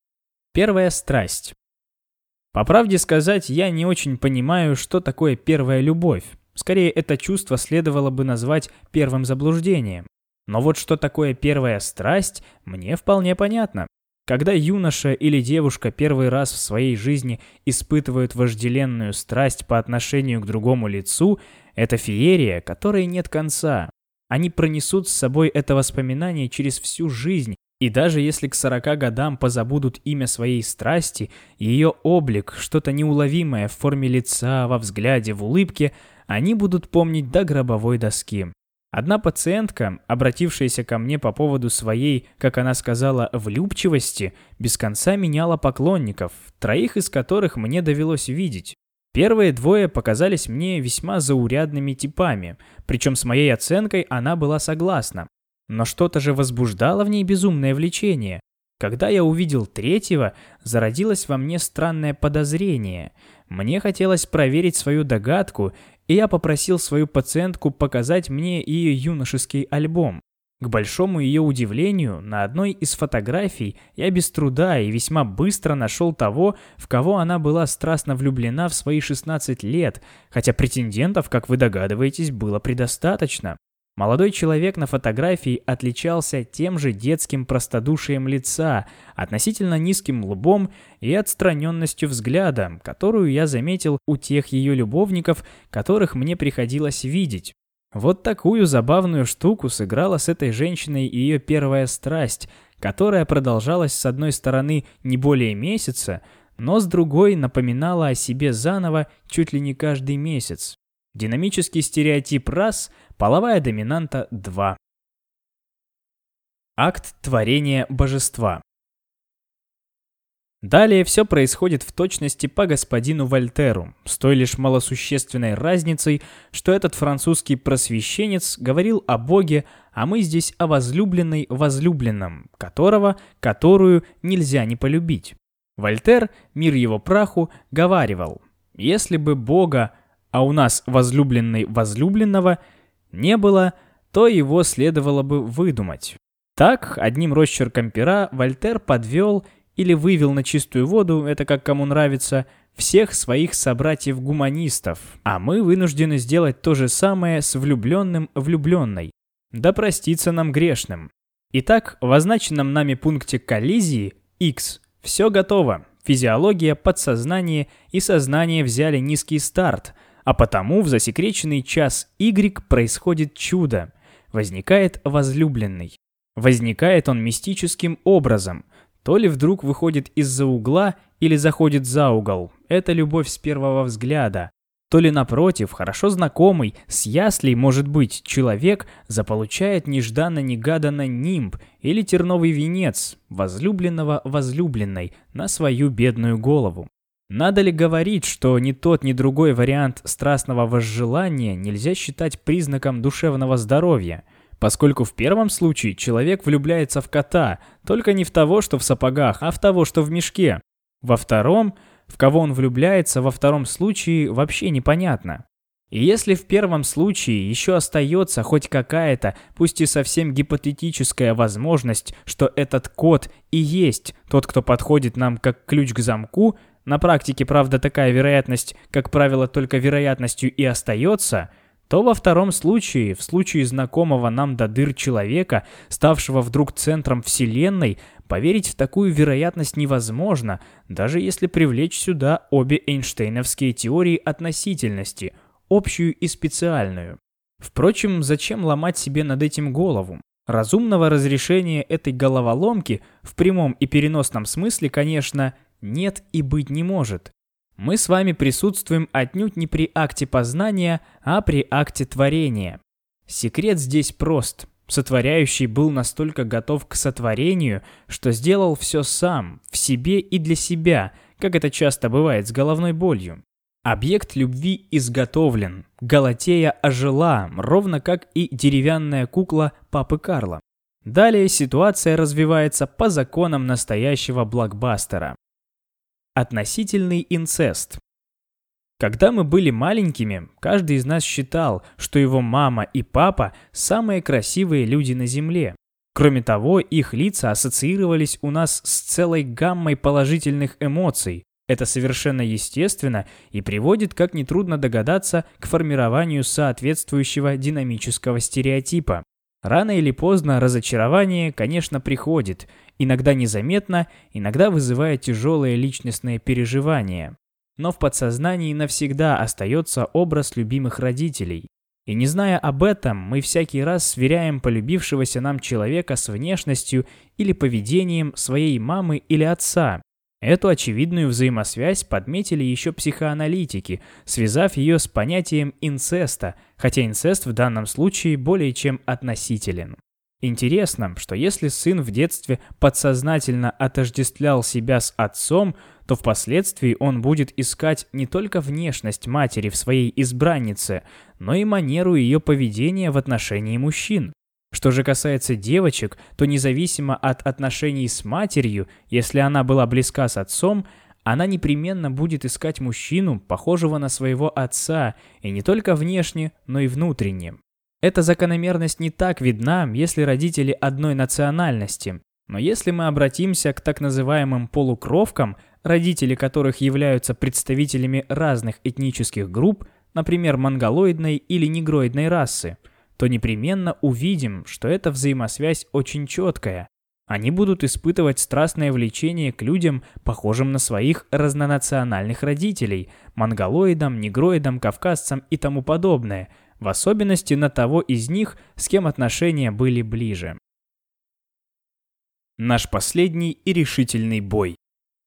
Первая страсть. По правде сказать, я не очень понимаю, что такое первая любовь. Скорее, это чувство следовало бы назвать первым заблуждением. Но вот что такое первая страсть, мне вполне понятно. Когда юноша или девушка первый раз в своей жизни испытывают вожделенную страсть по отношению к другому лицу, это феерия, которой нет конца. Они пронесут с собой это воспоминание через всю жизнь, и даже если к 40 годам позабудут имя своей страсти, ее облик, что-то неуловимое в форме лица, во взгляде, в улыбке, они будут помнить до гробовой доски. Одна пациентка, обратившаяся ко мне по поводу своей, как она сказала, влюбчивости, без конца меняла поклонников, 3 из которых мне довелось видеть. Первые 2 показались мне весьма заурядными типами, причем с моей оценкой она была согласна. Но что-то же возбуждало в ней безумное влечение. Когда я увидел 3-го, зародилось во мне странное подозрение. Мне хотелось проверить свою догадку, и я попросил свою пациентку показать мне ее юношеский альбом. К большому ее удивлению, на одной из фотографий я без труда и весьма быстро нашел того, в кого она была страстно влюблена в свои 16 лет, хотя претендентов, как вы догадываетесь, было предостаточно. Молодой человек на фотографии отличался тем же детским простодушием лица, относительно низким лбом и отстраненностью взгляда, которую я заметил у тех ее любовников, которых мне приходилось видеть. Вот такую забавную штуку сыграла с этой женщиной ее первая страсть, которая продолжалась с одной стороны не более месяца, но с другой напоминала о себе заново чуть ли не каждый месяц. Динамический стереотип рас, половая доминанта 2. Акт творения божества. Далее все происходит в точности по господину Вольтеру, с той лишь малосущественной разницей, что этот французский просвещенец говорил о Боге, а мы здесь о возлюбленной возлюбленном, которую нельзя не полюбить. Вольтер, мир его праху, говаривал: «Если бы Бога, а у нас возлюбленной возлюбленного, не было, то его следовало бы выдумать». Так, одним росчерком пера Вольтер подвел или вывел на чистую воду, это как кому нравится, всех своих собратьев-гуманистов, а мы вынуждены сделать то же самое с влюбленным влюбленной. Да простится нам грешным. Итак, в означенном нами пункте коллизии X все готово. Физиология, подсознание и сознание взяли низкий старт, а потому в засекреченный час Y происходит чудо. Возникает возлюбленный. Возникает он мистическим образом. То ли вдруг выходит из-за угла или заходит за угол. Это любовь с первого взгляда. То ли, напротив, хорошо знакомый, с яслей, может быть, человек заполучает нежданно-негаданно нимб или терновый венец возлюбленного возлюбленной на свою бедную голову. Надо ли говорить, что ни тот, ни другой вариант страстного возжелания нельзя считать признаком душевного здоровья, поскольку в первом случае человек влюбляется в кота, только не в того, что в сапогах, а в того, что в мешке. Во втором, в кого он влюбляется, во втором случае вообще непонятно. И если в первом случае еще остается хоть какая-то, пусть и совсем гипотетическая возможность, что этот кот и есть тот, кто подходит нам как ключ к замку, на практике, правда, такая вероятность, как правило, только вероятностью и остается, то во втором случае, в случае знакомого нам до дыр человека, ставшего вдруг центром Вселенной, поверить в такую вероятность невозможно, даже если привлечь сюда обе эйнштейновские теории относительности, общую и специальную. Впрочем, зачем ломать себе над этим голову? Разумного разрешения этой головоломки в прямом и переносном смысле, конечно, нет и быть не может. Мы с вами присутствуем отнюдь не при акте познания, а при акте творения. Секрет здесь прост. Сотворяющий был настолько готов к сотворению, что сделал все сам, в себе и для себя, как это часто бывает с головной болью. Объект любви изготовлен, Галатея ожила, ровно как и деревянная кукла папы Карла. Далее ситуация развивается по законам настоящего блокбастера. Относительный инцест. Когда мы были маленькими, каждый из нас считал, что его мама и папа – самые красивые люди на Земле. Кроме того, их лица ассоциировались у нас с целой гаммой положительных эмоций. Это совершенно естественно и приводит, как нетрудно догадаться, к формированию соответствующего динамического стереотипа. Рано или поздно разочарование, конечно, приходит, иногда незаметно, иногда вызывая тяжелые личностные переживания. Но в подсознании навсегда остается образ любимых родителей. И не зная об этом, мы всякий раз сверяем полюбившегося нам человека с внешностью или поведением своей мамы или отца. Эту очевидную взаимосвязь подметили еще психоаналитики, связав ее с понятием инцеста, хотя инцест в данном случае более чем относителен. Интересно, что если сын в детстве подсознательно отождествлял себя с отцом, то впоследствии он будет искать не только внешность матери в своей избраннице, но и манеру ее поведения в отношении мужчин. Что же касается девочек, то независимо от отношений с матерью, если она была близка с отцом, она непременно будет искать мужчину, похожего на своего отца, и не только внешне, но и внутренне. Эта закономерность не так видна, если родители одной национальности. Но если мы обратимся к так называемым полукровкам, родители которых являются представителями разных этнических групп, например, монголоидной или негроидной расы, то непременно увидим, что эта взаимосвязь очень четкая. Они будут испытывать страстное влечение к людям, похожим на своих разнонациональных родителей, монголоидам, негроидам, кавказцам и тому подобное, в особенности на того из них, с кем отношения были ближе. Наш последний и решительный бой.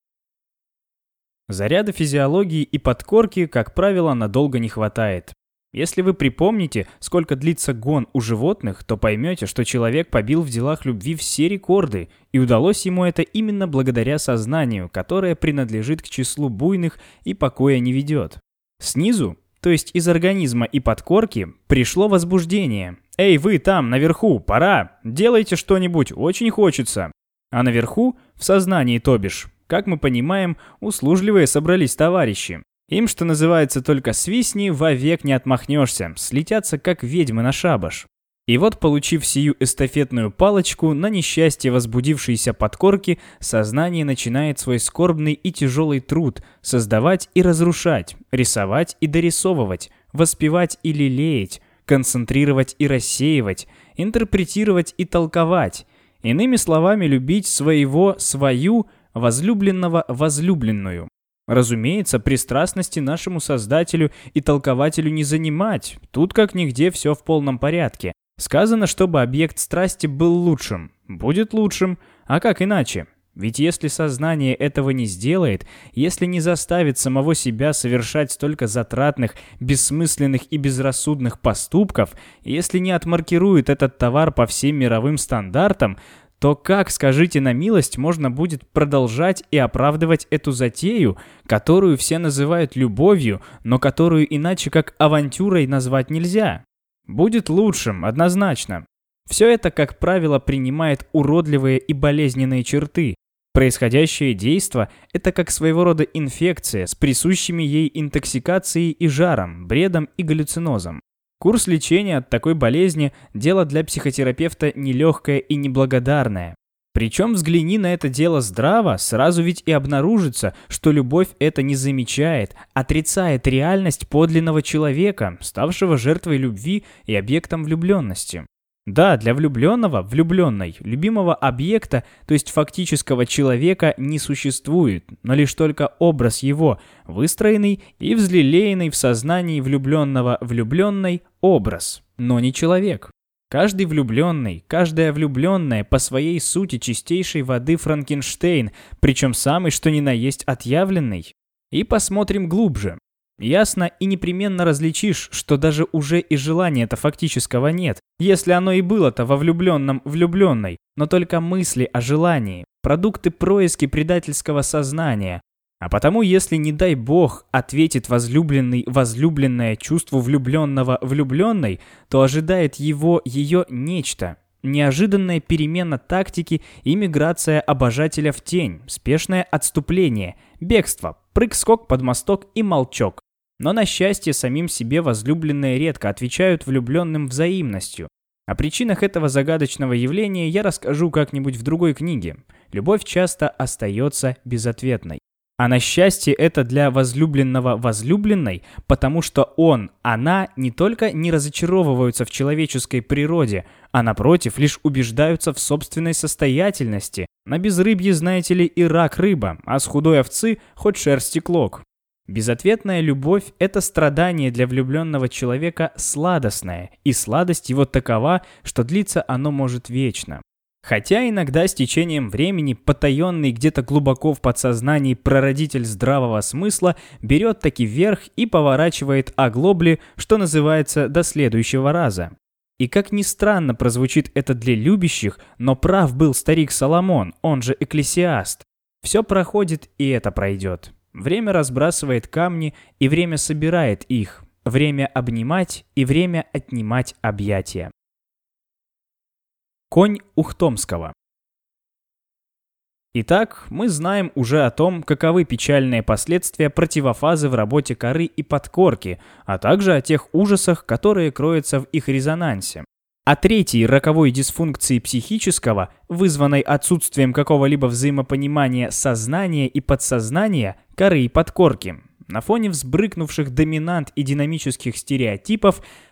Заряда физиологии и подкорки, как правило, надолго не хватает. Если вы припомните, сколько длится гон у животных, то поймете, что человек побил в делах любви все рекорды, и удалось ему это именно благодаря сознанию, которое принадлежит к числу буйных и покоя не ведет. Снизу, то есть из организма и подкорки, пришло возбуждение. «Эй, вы там, наверху, пора! Делайте что-нибудь, очень хочется!» А наверху, в сознании то бишь, как мы понимаем, услужливые собрались товарищи. Им, что называется, только свистни, вовек не отмахнешься, слетятся как ведьмы на шабаш. И вот, получив сию эстафетную палочку, на несчастье возбудившейся подкорки, сознание начинает свой скорбный и тяжелый труд создавать и разрушать, рисовать и дорисовывать, воспевать и лелеять, концентрировать и рассеивать, интерпретировать и толковать. Иными словами, любить свою, возлюбленного, возлюбленную. Разумеется, пристрастности нашему создателю и толкователю не занимать. Тут как нигде все в полном порядке. Сказано, чтобы объект страсти был лучшим. Будет лучшим. А как иначе? Ведь если сознание этого не сделает, если не заставит самого себя совершать столько затратных, бессмысленных и безрассудных поступков, если не отмаркирует этот товар по всем мировым стандартам, то как, скажите на милость, можно будет продолжать и оправдывать эту затею, которую все называют любовью, но которую иначе как авантюрой назвать нельзя? Будет лучшим, однозначно. Все это, как правило, принимает уродливые и болезненные черты. Происходящее действо – это как своего рода инфекция с присущими ей интоксикацией и жаром, бредом и галлюцинозом. Курс лечения от такой болезни – дело для психотерапевта нелегкое и неблагодарное. Причем взгляни на это дело здраво, сразу ведь и обнаружится, что любовь это не замечает, отрицает реальность подлинного человека, ставшего жертвой любви и объектом влюбленности. Да, для влюбленного, влюбленной, любимого объекта, то есть фактического человека, не существует, но лишь только образ его, выстроенный и взлелеянный в сознании влюбленного влюбленной образ, но не человек. Каждый влюбленный, каждая влюбленная по своей сути чистейшей воды Франкенштейн, причем самый что ни на есть отъявленный. И посмотрим глубже. Ясно и непременно различишь, что даже уже и желания-то фактического нет, если оно и было-то во влюбленном влюбленной, но только мысли о желании, продукты происки предательского сознания. А потому, если, не дай бог, ответит возлюбленный возлюбленное чувству влюбленного влюбленной, то ожидает ее нечто. Неожиданная перемена тактики и миграция обожателя в тень, спешное отступление, бегство, прыг-скок под мосток и молчок. Но на счастье самим себе возлюбленные редко отвечают влюбленным взаимностью. О причинах этого загадочного явления я расскажу как-нибудь в другой книге. Любовь часто остается безответной. А на счастье это для возлюбленного возлюбленной, потому что он, она не только не разочаровываются в человеческой природе, а напротив лишь убеждаются в собственной состоятельности. На безрыбье, знаете ли, и рак рыба, а с худой овцы хоть шерсти клок. Безответная любовь – это страдание для влюбленного человека сладостное, и сладость его такова, что длиться оно может вечно. Хотя иногда с течением времени потаенный где-то глубоко в подсознании прародитель здравого смысла берет таки верх и поворачивает оглобли, что называется, до следующего раза. И как ни странно прозвучит это для любящих, но прав был старик Соломон, он же Экклесиаст. Все проходит, и это пройдет. Время разбрасывает камни, и время собирает их. Время обнимать, и время отнимать объятия. Конь Ухтомского. Итак, мы знаем уже о том, каковы печальные последствия противофазы в работе коры и подкорки, а также о тех ужасах, которые кроются в их резонансе. О третьей роковой дисфункции психического, вызванной отсутствием какого-либо взаимопонимания сознания и подсознания, коры и подкорки. На фоне взбрыкнувших доминант и динамических стереотипов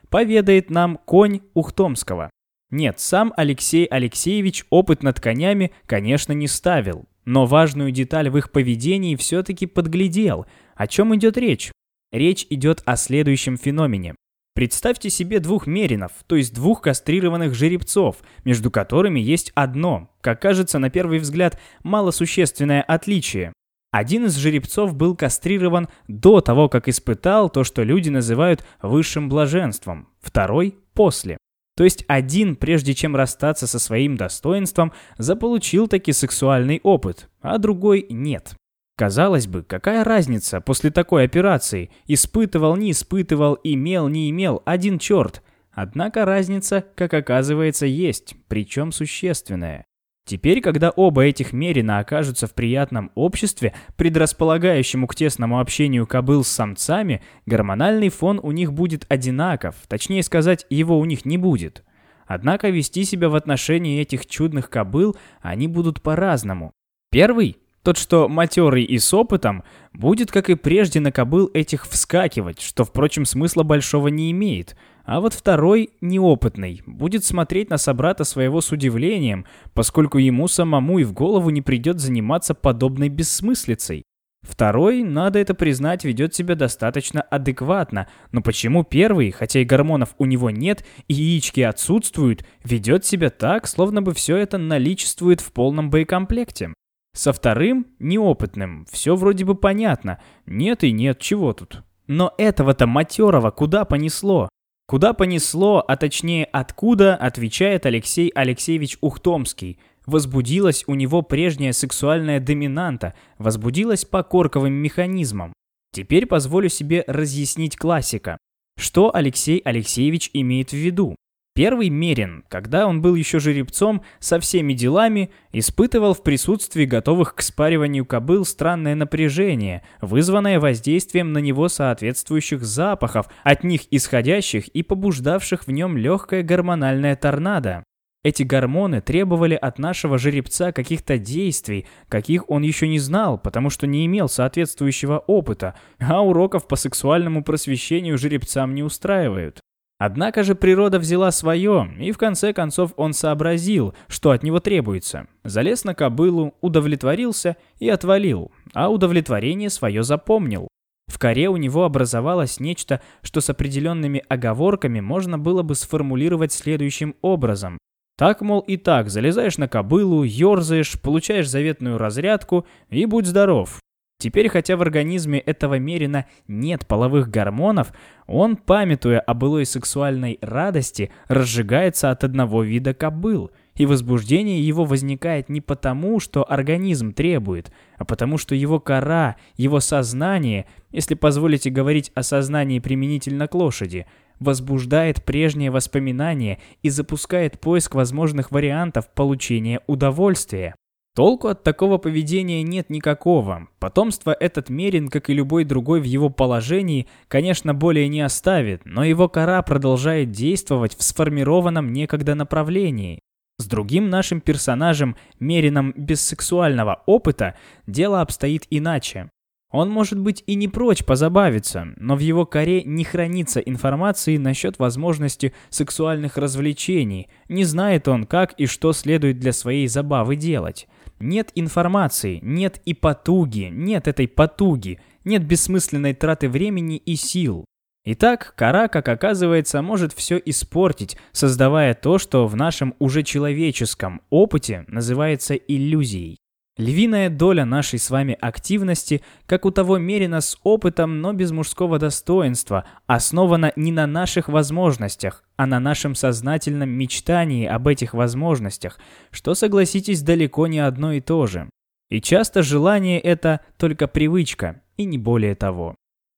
поведает нам конь Ухтомского. Нет, сам Алексей Алексеевич опыт над конями, конечно, не ставил, но важную деталь в их поведении все-таки подглядел. О чем идет речь? Речь идет о следующем феномене. Представьте себе двух меринов, то есть двух кастрированных жеребцов, между которыми есть одно, как кажется на первый взгляд, малосущественное отличие. Один из жеребцов был кастрирован до того, как испытал то, что люди называют высшим блаженством, второй – после. То есть один, прежде чем расстаться со своим достоинством, заполучил таки сексуальный опыт, а другой нет. Казалось бы, какая разница после такой операции? Испытывал, не испытывал, имел, не имел, один черт. Однако разница, как оказывается, есть, причем существенная. Теперь, когда оба этих мерина окажутся в приятном обществе, предрасполагающему к тесному общению кобыл с самцами, гормональный фон у них будет одинаков, точнее сказать, его у них не будет. Однако вести себя в отношении этих чудных кобыл они будут по-разному. Первый, тот, что матерый и с опытом, будет, как и прежде, на кобыл этих вскакивать, что, впрочем, смысла большого не имеет. А вот второй, неопытный, будет смотреть на собрата своего с удивлением, поскольку ему самому и в голову не придет заниматься подобной бессмыслицей. Второй, надо это признать, ведет себя достаточно адекватно, но почему первый, хотя и гормонов у него нет, и яички отсутствуют, ведет себя так, словно бы все это наличествует в полном боекомплекте? Со вторым, неопытным, все вроде бы понятно, нет и нет, чего тут? Но этого-то матерого куда понесло? Куда понесло, а точнее откуда, отвечает Алексей Алексеевич Ухтомский. Возбудилась у него прежняя сексуальная доминанта, возбудилась по корковым механизмам. Теперь позволю себе разъяснить классика. Что Алексей Алексеевич имеет в виду? Первый мерин, когда он был еще жеребцом со всеми делами, испытывал в присутствии готовых к спариванию кобыл странное напряжение, вызванное воздействием на него соответствующих запахов, от них исходящих и побуждавших в нем легкое гормональное торнадо. Эти гормоны требовали от нашего жеребца каких-то действий, каких он еще не знал, потому что не имел соответствующего опыта, а уроков по сексуальному просвещению жеребцам не устраивают. Однако же природа взяла свое, и в конце концов он сообразил, что от него требуется. Залез на кобылу, удовлетворился и отвалил, а удовлетворение свое запомнил. В коре у него образовалось нечто, что с определенными оговорками можно было бы сформулировать следующим образом. Так, мол, и так, залезаешь на кобылу, ерзаешь, получаешь заветную разрядку и будь здоров. Теперь, хотя в организме этого мерина нет половых гормонов, он, памятуя о былой сексуальной радости, разжигается от одного вида кобыл, и возбуждение его возникает не потому, что организм требует, а потому что его кора, его сознание, если позволите говорить о сознании применительно к лошади, возбуждает прежние воспоминания и запускает поиск возможных вариантов получения удовольствия. Толку от такого поведения нет никакого. Потомство этот мерин, как и любой другой в его положении, конечно, более не оставит, но его кора продолжает действовать в сформированном некогда направлении. С другим нашим персонажем, мерином без сексуального опыта, дело обстоит иначе. Он, может быть, и не прочь позабавиться, но в его коре не хранится информации насчет возможности сексуальных развлечений, не знает он, как и что следует для своей забавы делать. Нет информации, нет и потуги, нет этой потуги, нет бессмысленной траты времени и сил. Итак, кора, как оказывается, может все испортить, создавая то, что в нашем уже человеческом опыте называется иллюзией. Львиная доля нашей с вами активности, как у того мерина с опытом, но без мужского достоинства, основана не на наших возможностях, а на нашем сознательном мечтании об этих возможностях, что, согласитесь, далеко не одно и то же. И часто желание это только привычка, и не более того.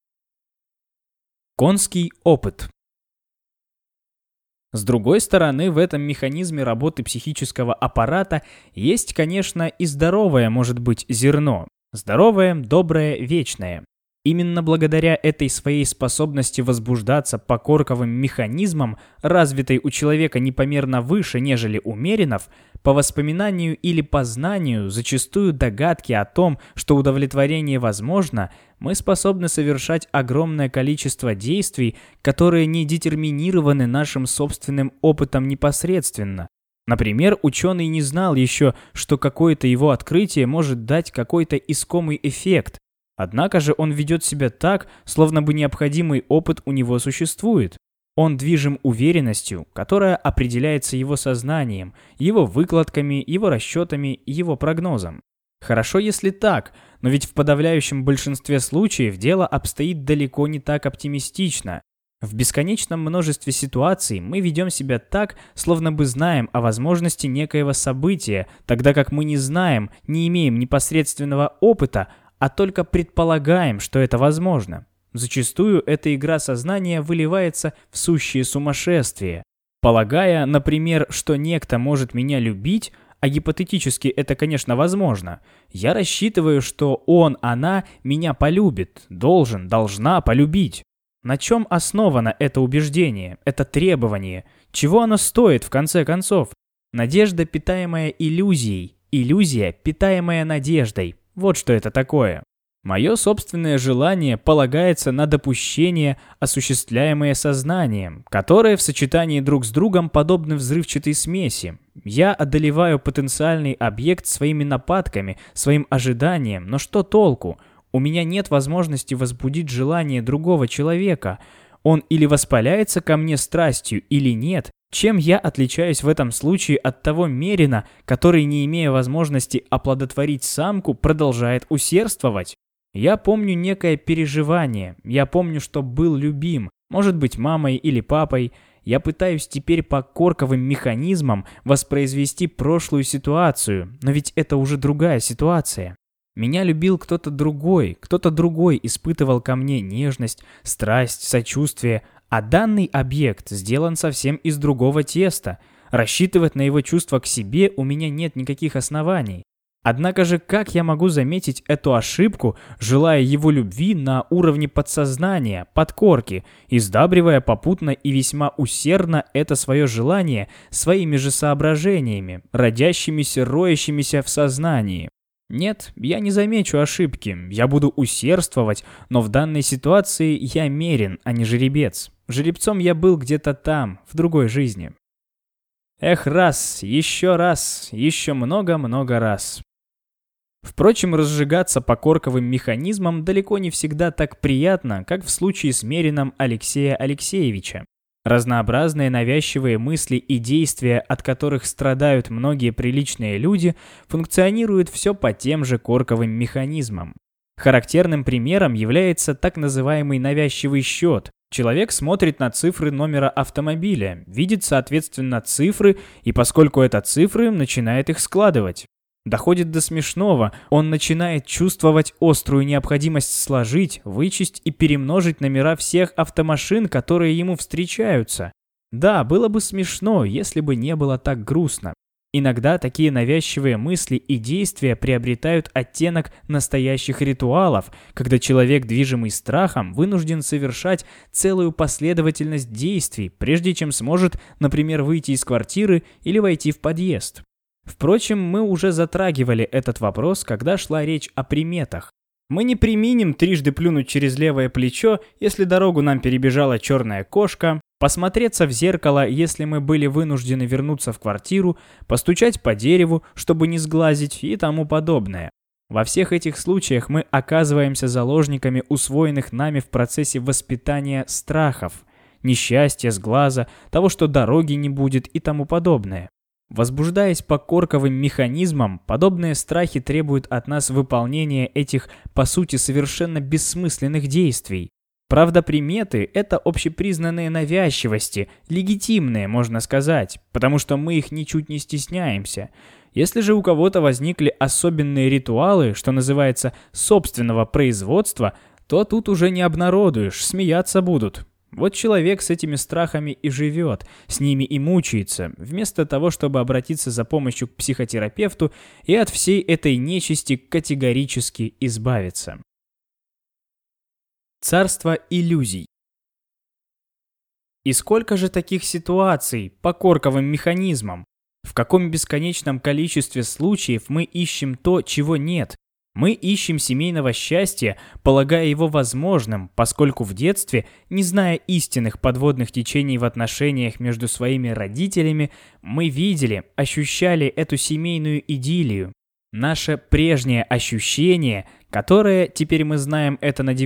Конский опыт. С другой стороны, в этом механизме работы психического аппарата есть, конечно, и здоровое, может быть, зерно. Здоровое, доброе, вечное. Именно благодаря этой своей способности возбуждаться по корковым механизмам, развитой у человека непомерно выше, нежели у меринов, По воспоминанию или познанию, зачастую догадки о том, что удовлетворение возможно, мы способны совершать огромное количество действий, которые не детерминированы нашим собственным опытом непосредственно. Например, ученый не знал еще, что какое-то его открытие может дать какой-то искомый эффект. Однако же он ведет себя так, словно бы необходимый опыт у него существует. Он движим уверенностью, которая определяется его сознанием, его выкладками, его расчетами, его прогнозом. Хорошо, если так, но ведь в подавляющем большинстве случаев дело обстоит далеко не так оптимистично. В бесконечном множестве ситуаций мы ведем себя так, словно бы знаем о возможности некоего события, тогда как мы не знаем, не имеем непосредственного опыта, а только предполагаем, что это возможно. Зачастую эта игра сознания выливается в сущее сумасшествие. Полагая, например, что некто может меня любить, а гипотетически это, конечно, возможно, я рассчитываю, что он, она меня полюбит, должна полюбить. На чем основано это убеждение, это требование? Чего оно стоит, в конце концов? Надежда, питаемая иллюзией, иллюзия, питаемая надеждой. Вот что это такое. Мое собственное желание полагается на допущение, осуществляемое сознанием, которое в сочетании друг с другом подобны взрывчатой смеси. Я одолеваю потенциальный объект своими нападками, своим ожиданием, но что толку? У меня нет возможности возбудить желание другого человека. Он или воспаляется ко мне страстью, или нет. Чем я отличаюсь в этом случае от того мерина, который, не имея возможности оплодотворить самку, продолжает усердствовать? Я помню некое переживание, я помню, что был любим, может быть, мамой или папой. Я пытаюсь теперь по корковым механизмам воспроизвести прошлую ситуацию, но ведь это уже другая ситуация. Меня любил кто-то другой испытывал ко мне нежность, страсть, сочувствие, а данный объект сделан совсем из другого теста. Рассчитывать на его чувства к себе у меня нет никаких оснований. Однако же, как я могу заметить эту ошибку, желая его любви на уровне подсознания, подкорки, издабривая попутно и весьма усердно это свое желание своими же соображениями, родящимися, роящимися в сознании? Нет, я не замечу ошибки, я буду усердствовать, но в данной ситуации я мерин, а не жеребец. Жеребцом я был где-то там, в другой жизни. Эх, еще много-много раз. Впрочем, разжигаться по корковым механизмам далеко не всегда так приятно, как в случае с мерином Алексея Алексеевича. Разнообразные навязчивые мысли и действия, от которых страдают многие приличные люди, функционируют все по тем же корковым механизмам. Характерным примером является так называемый навязчивый счет. Человек смотрит на цифры номера автомобиля, видит, соответственно, цифры, и поскольку это цифры, начинает их складывать. Доходит до смешного, он начинает чувствовать острую необходимость сложить, вычесть и перемножить номера всех автомашин, которые ему встречаются. Да, было бы смешно, если бы не было так грустно. Иногда такие навязчивые мысли и действия приобретают оттенок настоящих ритуалов, когда человек, движимый страхом, вынужден совершать целую последовательность действий, прежде чем сможет, например, выйти из квартиры или войти в подъезд. Впрочем, мы уже затрагивали этот вопрос, когда шла речь о приметах. Мы не преминем трижды плюнуть через левое плечо, если дорогу нам перебежала черная кошка, посмотреться в зеркало, если мы были вынуждены вернуться в квартиру, постучать по дереву, чтобы не сглазить и тому подобное. Во всех этих случаях мы оказываемся заложниками усвоенных нами в процессе воспитания страхов, несчастья, сглаза, того, что дороги не будет и тому подобное. Возбуждаясь по корковым механизмам, подобные страхи требуют от нас выполнения этих, по сути, совершенно бессмысленных действий. Правда, приметы – это общепризнанные навязчивости, легитимные, можно сказать, потому что мы их ничуть не стесняемся. Если же у кого-то возникли особенные ритуалы, что называется, собственного производства, то тут уже не обнародуешь, смеяться будут. Вот человек с этими страхами и живет, с ними и мучается, вместо того, чтобы обратиться за помощью к психотерапевту и от всей этой нечисти категорически избавиться. Царство иллюзий. И сколько же таких ситуаций по корковым механизмам? В каком бесконечном количестве случаев мы ищем то, чего нет. Мы ищем семейного счастья, полагая его возможным, поскольку в детстве, не зная истинных подводных течений в отношениях между своими родителями, мы видели, ощущали эту семейную идиллию. Наше прежнее ощущение, которое, теперь мы знаем это на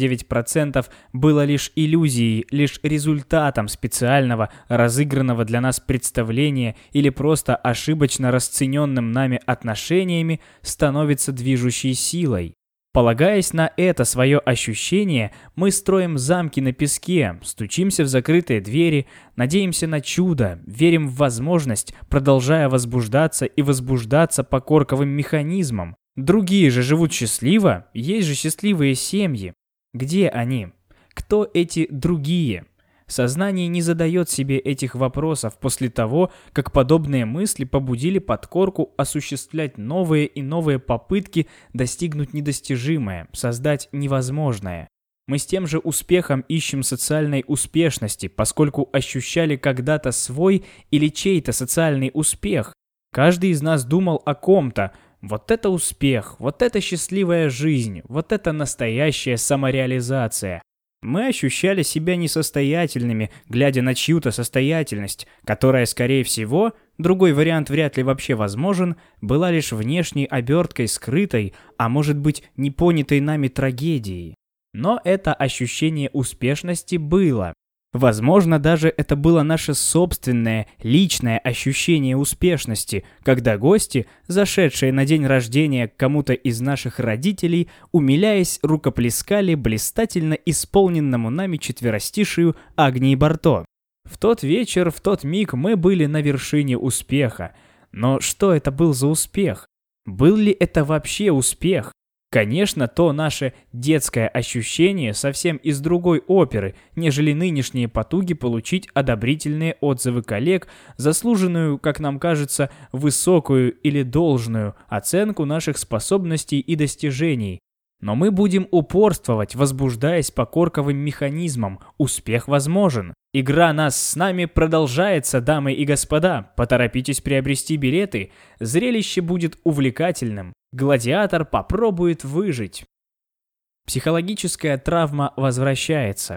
99%, было лишь иллюзией, лишь результатом специального, разыгранного для нас представления или просто ошибочно расцененным нами отношениями, становится движущей силой. Полагаясь на это свое ощущение, мы строим замки на песке, стучимся в закрытые двери, надеемся на чудо, верим в возможность, продолжая возбуждаться и возбуждаться по корковым механизмам. Другие же живут счастливо, есть же счастливые семьи. Где они? Кто эти другие? Сознание не задает себе этих вопросов после того, как подобные мысли побудили подкорку осуществлять новые и новые попытки достигнуть недостижимое, создать невозможное. Мы с тем же успехом ищем социальной успешности, поскольку ощущали когда-то свой или чей-то социальный успех. Каждый из нас думал о ком-то. Вот это успех, вот это счастливая жизнь, вот это настоящая самореализация. Мы ощущали себя несостоятельными, глядя на чью-то состоятельность, которая, скорее всего, другой вариант вряд ли вообще возможен, была лишь внешней оберткой скрытой, а может быть, непонятой нами трагедией. Но это ощущение успешности было. Возможно, даже это было наше собственное, личное ощущение успешности, когда гости, зашедшие на день рождения к кому-то из наших родителей, умиляясь, рукоплескали блистательно исполненному нами четверостишию Агнии Барто. В тот вечер, в тот миг мы были на вершине успеха. Но что это был за успех? Был ли это вообще успех? Конечно, то наше детское ощущение совсем из другой оперы, нежели нынешние потуги получить одобрительные отзывы коллег, заслуженную, как нам кажется, высокую или должную оценку наших способностей и достижений. Но мы будем упорствовать, возбуждаясь по корковым механизмам. Успех возможен. Игра нас с нами продолжается, дамы и господа. Поторопитесь приобрести билеты. Зрелище будет увлекательным. Гладиатор попробует выжить. Психологическая травма возвращается.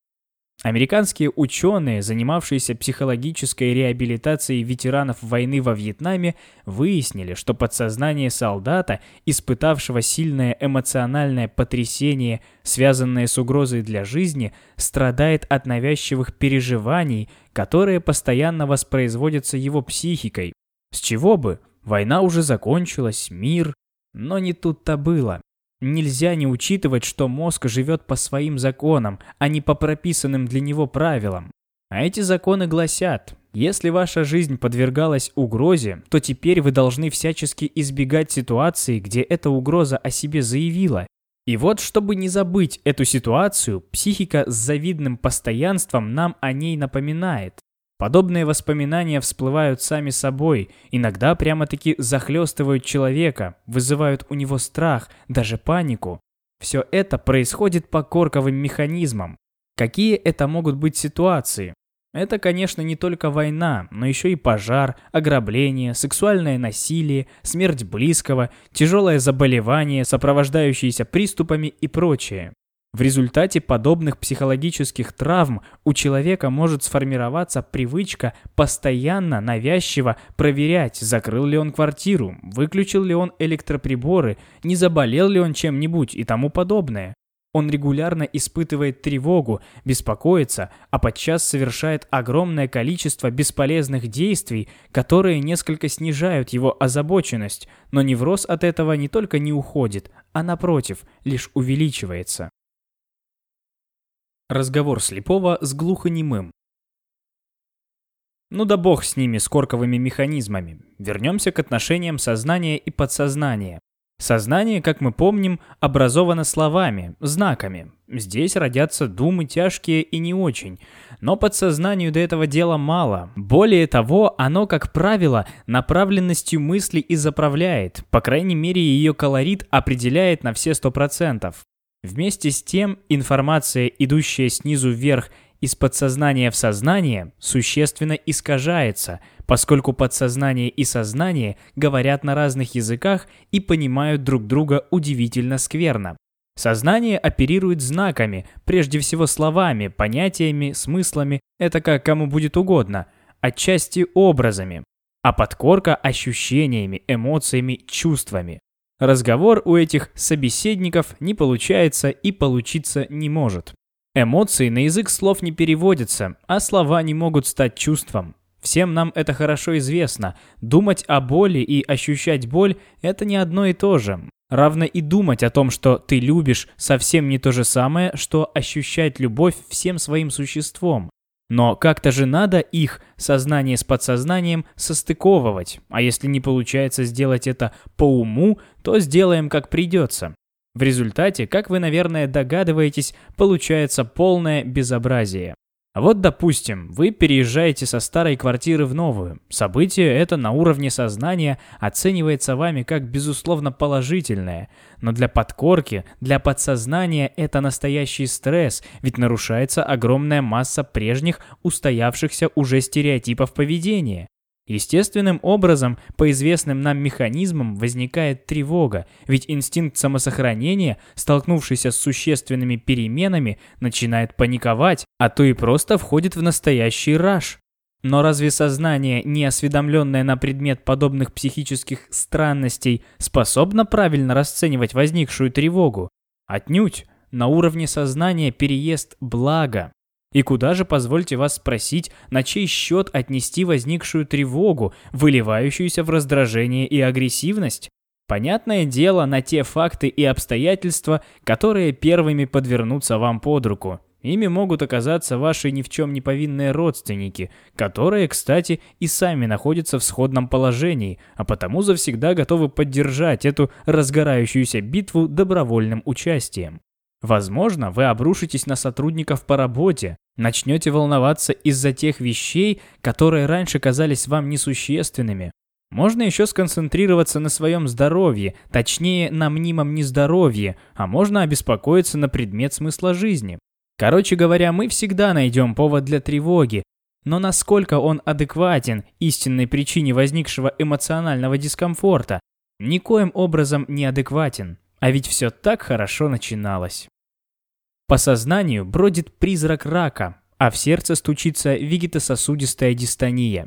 Американские ученые, занимавшиеся психологической реабилитацией ветеранов войны во Вьетнаме, выяснили, что подсознание солдата, испытавшего сильное эмоциональное потрясение, связанное с угрозой для жизни, страдает от навязчивых переживаний, которые постоянно воспроизводятся его психикой. С чего бы? Война уже закончилась, мир. Но не тут-то было. Нельзя не учитывать, что мозг живет по своим законам, а не по прописанным для него правилам. А эти законы гласят, если ваша жизнь подвергалась угрозе, то теперь вы должны всячески избегать ситуации, где эта угроза о себе заявила. И вот, чтобы не забыть эту ситуацию, психика с завидным постоянством нам о ней напоминает. Подобные воспоминания всплывают сами собой, иногда прямо-таки захлестывают человека, вызывают у него страх, даже панику. Все это происходит по корковым механизмам. Какие это могут быть ситуации? Это, конечно, не только война, но еще и пожар, ограбление, сексуальное насилие, смерть близкого, тяжелое заболевание, сопровождающееся приступами и прочее. В результате подобных психологических травм у человека может сформироваться привычка постоянно, навязчиво проверять, закрыл ли он квартиру, выключил ли он электроприборы, не заболел ли он чем-нибудь и тому подобное. Он регулярно испытывает тревогу, беспокоится, а подчас совершает огромное количество бесполезных действий, которые несколько снижают его озабоченность, но невроз от этого не только не уходит, а напротив, лишь увеличивается. Разговор слепого с глухонемым. Ну да бог с ними, с корковыми механизмами. Вернемся к отношениям сознания и подсознания. Сознание, как мы помним, образовано словами, знаками. Здесь родятся думы тяжкие и не очень. Но подсознанию до этого дела мало. Более того, оно, как правило, направленностью мысли и заправляет. По крайней мере, ее колорит определяет на все 100%. Вместе с тем, информация, идущая снизу вверх из подсознания в сознание существенно искажается, поскольку подсознание и сознание говорят на разных языках и понимают друг друга удивительно скверно. Сознание оперирует знаками, прежде всего словами, понятиями, смыслами, это как кому будет угодно, отчасти образами, а подкорка – ощущениями, эмоциями, чувствами. Разговор у этих собеседников не получается и получиться не может. Эмоции на язык слов не переводятся, а слова не могут стать чувством. Всем нам это хорошо известно. Думать о боли и ощущать боль – это не одно и то же. Равно и думать о том, что ты любишь, совсем не то же самое, что ощущать любовь всем своим существом. Но как-то же надо их, сознание с подсознанием, состыковывать, а если не получается сделать это по уму, то сделаем как придется. В результате, как вы, наверное, догадываетесь, получается полное безобразие. Вот, допустим, вы переезжаете со старой квартиры в новую. Событие это на уровне сознания оценивается вами как безусловно положительное. Но для подкорки, для подсознания это настоящий стресс, ведь нарушается огромная масса прежних устоявшихся уже стереотипов поведения. Естественным образом, по известным нам механизмам, возникает тревога, ведь инстинкт самосохранения, столкнувшийся с существенными переменами, начинает паниковать, а то и просто входит в настоящий раж. Но разве сознание, не осведомленное на предмет подобных психических странностей, способно правильно расценивать возникшую тревогу? Отнюдь, на уровне сознания переезд – благо. И куда же, позвольте вас спросить, на чей счет отнести возникшую тревогу, выливающуюся в раздражение и агрессивность? Понятное дело, на те факты и обстоятельства, которые первыми подвернутся вам под руку. Ими могут оказаться ваши ни в чем не повинные родственники, которые, кстати, и сами находятся в сходном положении, а потому завсегда готовы поддержать эту разгорающуюся битву добровольным участием. Возможно, вы обрушитесь на сотрудников по работе, начнете волноваться из-за тех вещей, которые раньше казались вам несущественными. Можно еще сконцентрироваться на своем здоровье, точнее, на мнимом нездоровье, а можно обеспокоиться на предмет смысла жизни. Короче говоря, мы всегда найдем повод для тревоги, но насколько он адекватен истинной причине возникшего эмоционального дискомфорта, никоим образом не адекватен. А ведь все так хорошо начиналось. По сознанию бродит призрак рака, а в сердце стучится вегетососудистая дистония.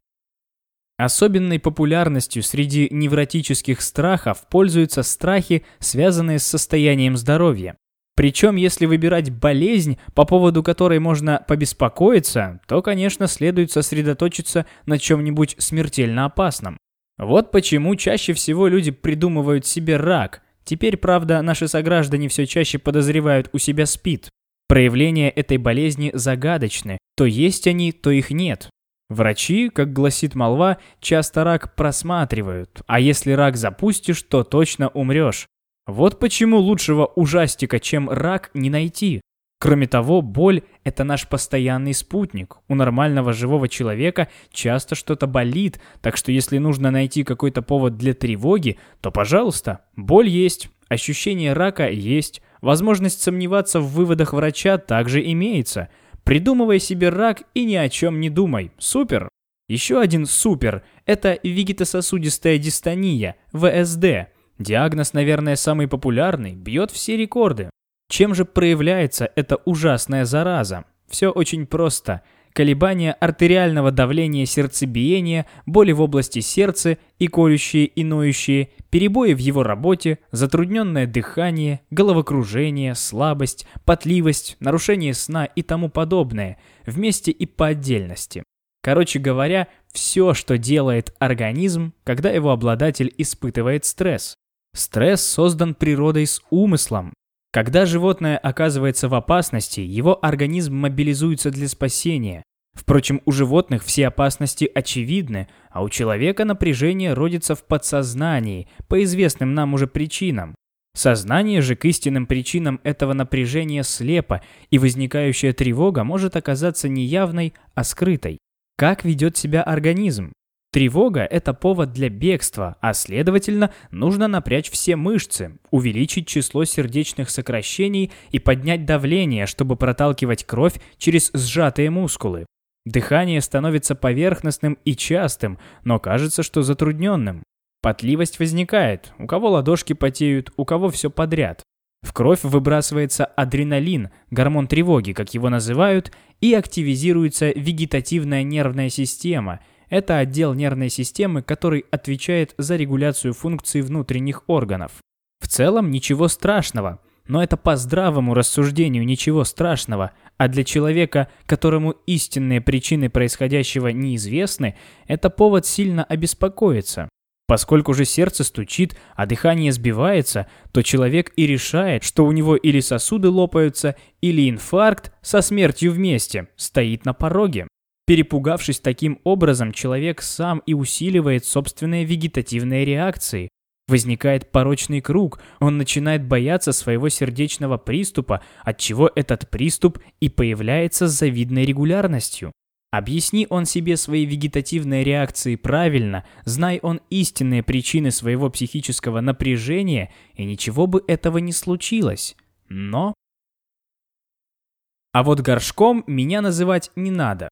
Особенной популярностью среди невротических страхов пользуются страхи, связанные с состоянием здоровья. Причем, если выбирать болезнь, по поводу которой можно побеспокоиться, то, конечно, следует сосредоточиться на чем-нибудь смертельно опасном. Вот почему чаще всего люди придумывают себе рак. Теперь, правда, наши сограждане все чаще подозревают у себя СПИД. Проявления этой болезни загадочны. То есть они, то их нет. Врачи, как гласит молва, часто рак просматривают, а если рак запустишь, то точно умрешь. Вот почему лучшего ужастика, чем рак, не найти. Кроме того, боль – это наш постоянный спутник. У нормального живого человека часто что-то болит, так что если нужно найти какой-то повод для тревоги, то, пожалуйста, боль есть, ощущение рака есть, возможность сомневаться в выводах врача также имеется. Придумывай себе рак и ни о чем не думай. Супер! Еще один супер – это вегетососудистая дистония, ВСД. Диагноз, наверное, самый популярный, бьет все рекорды. Чем же проявляется эта ужасная зараза? Все очень просто. Колебания артериального давления сердцебиения, боли в области сердца и колющие и ноющие, перебои в его работе, затрудненное дыхание, головокружение, слабость, потливость, нарушение сна и тому подобное, вместе и по отдельности. Короче говоря, все, что делает организм, когда его обладатель испытывает стресс. Стресс создан природой с умыслом. Когда животное оказывается в опасности, его организм мобилизуется для спасения. Впрочем, у животных все опасности очевидны, а у человека напряжение родится в подсознании, по известным нам уже причинам. Сознание же к истинным причинам этого напряжения слепо, и возникающая тревога может оказаться не явной, а скрытой. Как ведет себя организм? Тревога– это повод для бегства, а следовательно, нужно напрячь все мышцы, увеличить число сердечных сокращений и поднять давление, чтобы проталкивать кровь через сжатые мускулы. Дыхание становится поверхностным и частым, но кажется, что затрудненным. Потливость возникает, у кого ладошки потеют, у кого все подряд. В кровь выбрасывается адреналин, гормон тревоги, как его называют, и активизируется вегетативная нервная система. Это отдел нервной системы, который отвечает за регуляцию функций внутренних органов. В целом ничего страшного, но это по здравому рассуждению ничего страшного, а для человека, которому истинные причины происходящего неизвестны, это повод сильно обеспокоиться. Поскольку же сердце стучит, а дыхание сбивается, то человек и решает, что у него или сосуды лопаются, или инфаркт со смертью вместе стоит на пороге. Перепугавшись таким образом, человек сам и усиливает собственные вегетативные реакции. Возникает порочный круг, он начинает бояться своего сердечного приступа, отчего этот приступ и появляется с завидной регулярностью. Объясни он себе свои вегетативные реакции правильно, знай он истинные причины своего психического напряжения, и ничего бы этого не случилось. Но... А вот горшком меня называть не надо.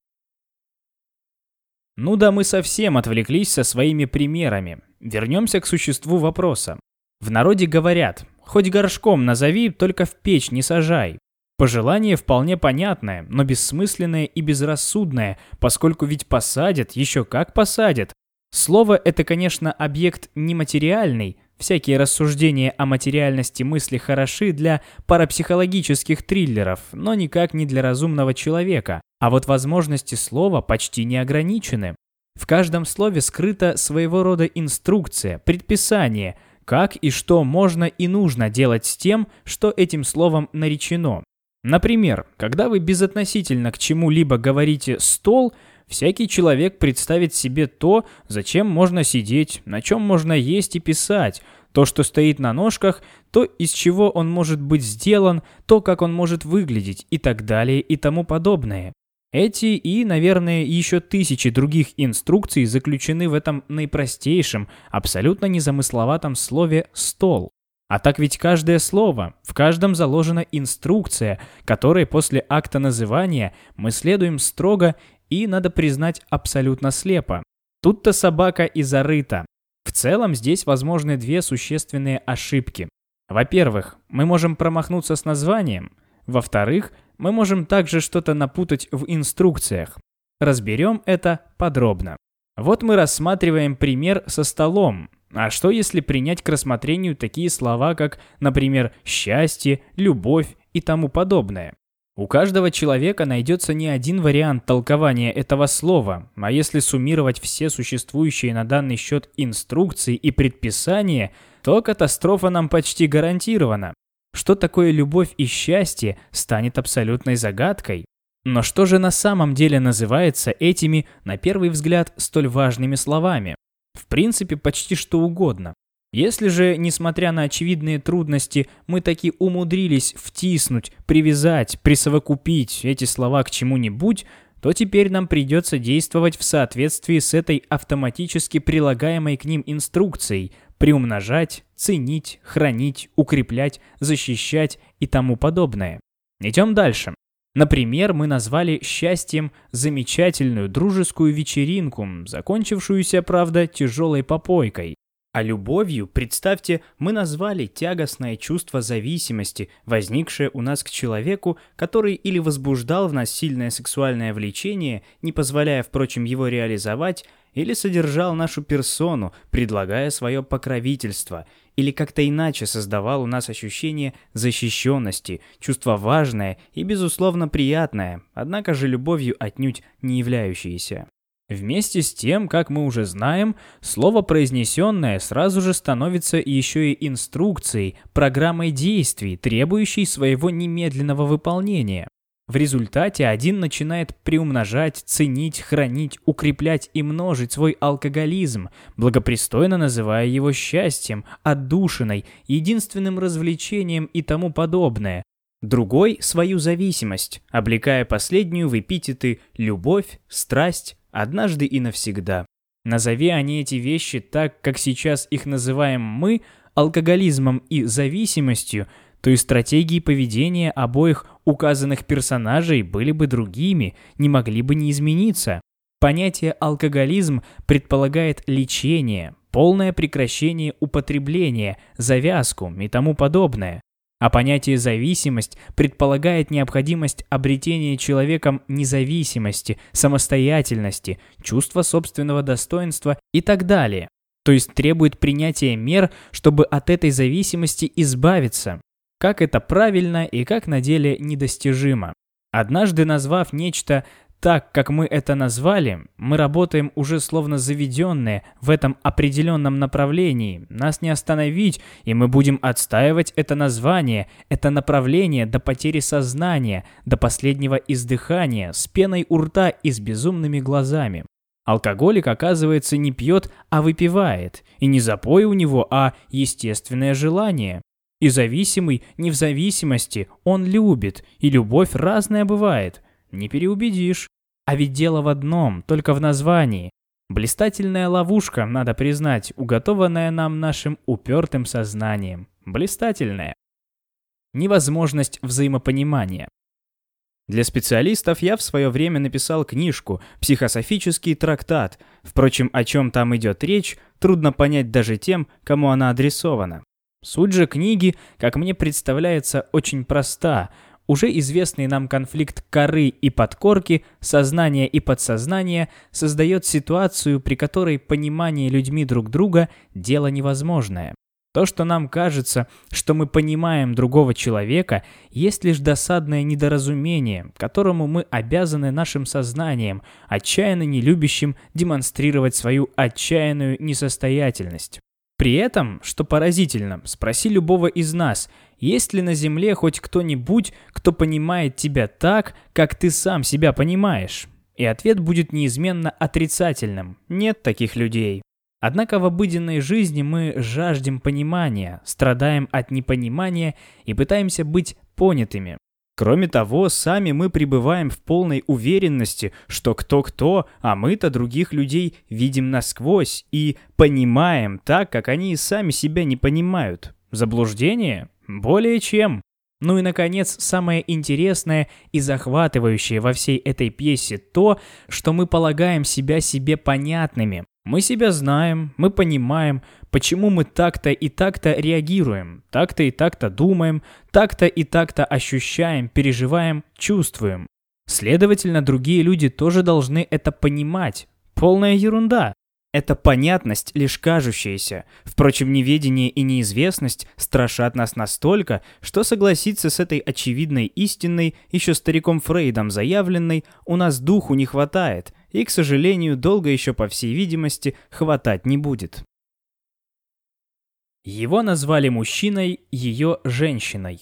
Ну да, мы совсем отвлеклись со своими примерами. Вернемся к существу вопроса. В народе говорят, хоть горшком назови, только в печь не сажай. Пожелание вполне понятное, но бессмысленное и безрассудное, поскольку ведь посадят, еще как посадят. Слово это, конечно, объект нематериальный. Всякие рассуждения о материальности мысли хороши для парапсихологических триллеров, но никак не для разумного человека. А вот возможности слова почти не ограничены. В каждом слове скрыта своего рода инструкция, предписание, как и что можно и нужно делать с тем, что этим словом наречено. Например, когда вы безотносительно к чему-либо говорите «стол», всякий человек представит себе то, зачем можно сидеть, на чем можно есть и писать, то, что стоит на ножках, то, из чего он может быть сделан, то, как он может выглядеть и так далее и тому подобное. Эти и, наверное, еще тысячи других инструкций заключены в этом наипростейшем, абсолютно незамысловатом слове «стол». А так ведь каждое слово, в каждом заложена инструкция, которой после акта называния мы следуем строго и, надо признать, абсолютно слепо. Тут-то собака и зарыта. В целом здесь возможны две существенные ошибки. Во-первых, мы можем промахнуться с названием. Во-вторых, мы можем также что-то напутать в инструкциях. Разберем это подробно. Вот мы рассматриваем пример со столом. А что если принять к рассмотрению такие слова, как, например, счастье, любовь и тому подобное? У каждого человека найдется не один вариант толкования этого слова, а если суммировать все существующие на данный счет инструкции и предписания, то катастрофа нам почти гарантирована. Что такое любовь и счастье, станет абсолютной загадкой. Но что же на самом деле называется этими, на первый взгляд, столь важными словами? В принципе, почти что угодно. Если же, несмотря на очевидные трудности, мы таки умудрились втиснуть, привязать, присовокупить эти слова к чему-нибудь, то теперь нам придется действовать в соответствии с этой автоматически прилагаемой к ним инструкцией, приумножать, ценить, хранить, укреплять, защищать и тому подобное. Идем дальше. Например, мы назвали счастьем замечательную дружескую вечеринку, закончившуюся, правда, тяжелой попойкой. А любовью, представьте, мы назвали тягостное чувство зависимости, возникшее у нас к человеку, который или возбуждал в нас сильное сексуальное влечение, не позволяя, впрочем, его реализовать, или содержал нашу персону, предлагая свое покровительство, или как-то иначе создавал у нас ощущение защищенности, чувство важное и, безусловно, приятное, однако же любовью отнюдь не являющееся. Вместе с тем, как мы уже знаем, слово произнесенное сразу же становится еще и инструкцией, программой действий, требующей своего немедленного выполнения. В результате один начинает приумножать, ценить, хранить, укреплять и множить свой алкоголизм, благопристойно называя его счастьем, отдушиной, единственным развлечением и тому подобное. Другой – свою зависимость, облекая последнюю в эпитеты «любовь», «страсть», «однажды и навсегда». Назови они эти вещи так, как сейчас их называем мы, алкоголизмом и зависимостью, то и стратегии поведения обоих указанных персонажей были бы другими, не могли бы не измениться. Понятие алкоголизм предполагает лечение, полное прекращение употребления, завязку и тому подобное. А понятие зависимость предполагает необходимость обретения человеком независимости, самостоятельности, чувства собственного достоинства и так далее. То есть требует принятия мер, чтобы от этой зависимости избавиться. Как это правильно и как на деле недостижимо. Однажды назвав нечто так, как мы это назвали, мы работаем уже словно заведенные в этом определенном направлении. Нас не остановить, и мы будем отстаивать это название, это направление до потери сознания, до последнего издыхания, с пеной у рта и с безумными глазами. Алкоголик, оказывается, не пьет, а выпивает. И не запой у него, а естественное желание. И зависимый не в зависимости, он любит, и любовь разная бывает. Не переубедишь. А ведь дело в одном, только в названии. Блистательная ловушка, надо признать, уготованная нам нашим упертым сознанием. Блистательная. Невозможность взаимопонимания. Для специалистов я в свое время написал книжку «Психософический трактат». Впрочем, о чем там идет речь, трудно понять даже тем, кому она адресована. Суть же книги, как мне представляется, очень проста. Уже известный нам конфликт коры и подкорки, сознания и подсознания создает ситуацию, при которой понимание людьми друг друга – дело невозможное. То, что нам кажется, что мы понимаем другого человека, есть лишь досадное недоразумение, которому мы обязаны нашим сознанием, отчаянно не любящим демонстрировать свою отчаянную несостоятельность. При этом, что поразительно, спроси любого из нас, есть ли на Земле хоть кто-нибудь, кто понимает тебя так, как ты сам себя понимаешь? И ответ будет неизменно отрицательным. Нет таких людей. Однако в обыденной жизни мы жаждем понимания, страдаем от непонимания и пытаемся быть понятыми. Кроме того, сами мы пребываем в полной уверенности, что кто-кто, а мы-то других людей видим насквозь и понимаем так, как они и сами себя не понимают. Заблуждение? Более чем. Ну и, наконец, самое интересное и захватывающее во всей этой пьесе то, что мы полагаем себя себе понятными. Мы себя знаем, мы понимаем, почему мы так-то и так-то реагируем, так-то и так-то думаем, так-то и так-то ощущаем, переживаем, чувствуем. Следовательно, другие люди тоже должны это понимать. Полная ерунда. Это понятность, лишь кажущаяся. Впрочем, неведение и неизвестность страшат нас настолько, что согласиться с этой очевидной истиной, еще стариком Фрейдом заявленной, у нас духу не хватает, и, к сожалению, долго еще, по всей видимости, хватать не будет. Его назвали мужчиной, ее – женщиной.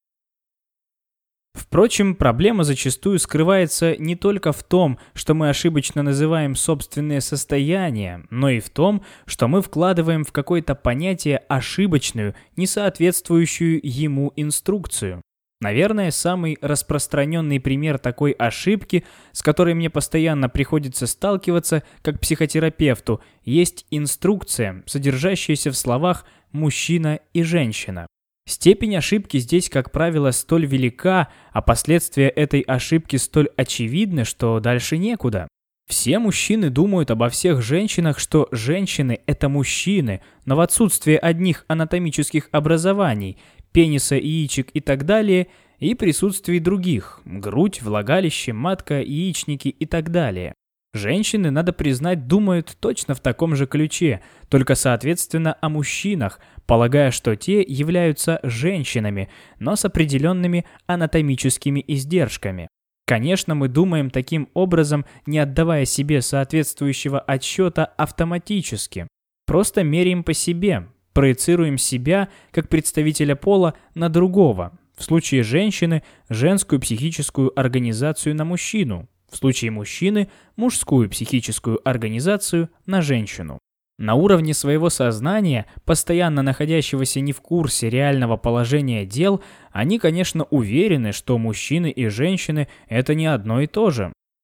Впрочем, проблема зачастую скрывается не только в том, что мы ошибочно называем собственное состояние, но и в том, что мы вкладываем в какое-то понятие ошибочную, не соответствующую ему инструкцию. Наверное, самый распространенный пример такой ошибки, с которой мне постоянно приходится сталкиваться как психотерапевту, есть инструкция, содержащаяся в словах «мужчина» и «женщина». Степень ошибки здесь, как правило, столь велика, а последствия этой ошибки столь очевидны, что дальше некуда. Все мужчины думают обо всех женщинах, что женщины – это мужчины, но в отсутствие одних анатомических образований, пениса, яичек и так далее, и присутствии других – грудь, влагалище, матка, яичники и так далее. Женщины, надо признать, думают точно в таком же ключе, только соответственно о мужчинах, полагая, что те являются женщинами, но с определенными анатомическими издержками. Конечно, мы думаем таким образом, не отдавая себе соответствующего отсчета автоматически. Просто меряем по себе, проецируем себя, как представителя пола, на другого. В случае женщины – женскую психическую организацию на мужчину. В случае мужчины – мужскую психическую организацию на женщину. На уровне своего сознания, постоянно находящегося не в курсе реального положения дел, они, конечно, уверены, что мужчины и женщины – это не одно и то же.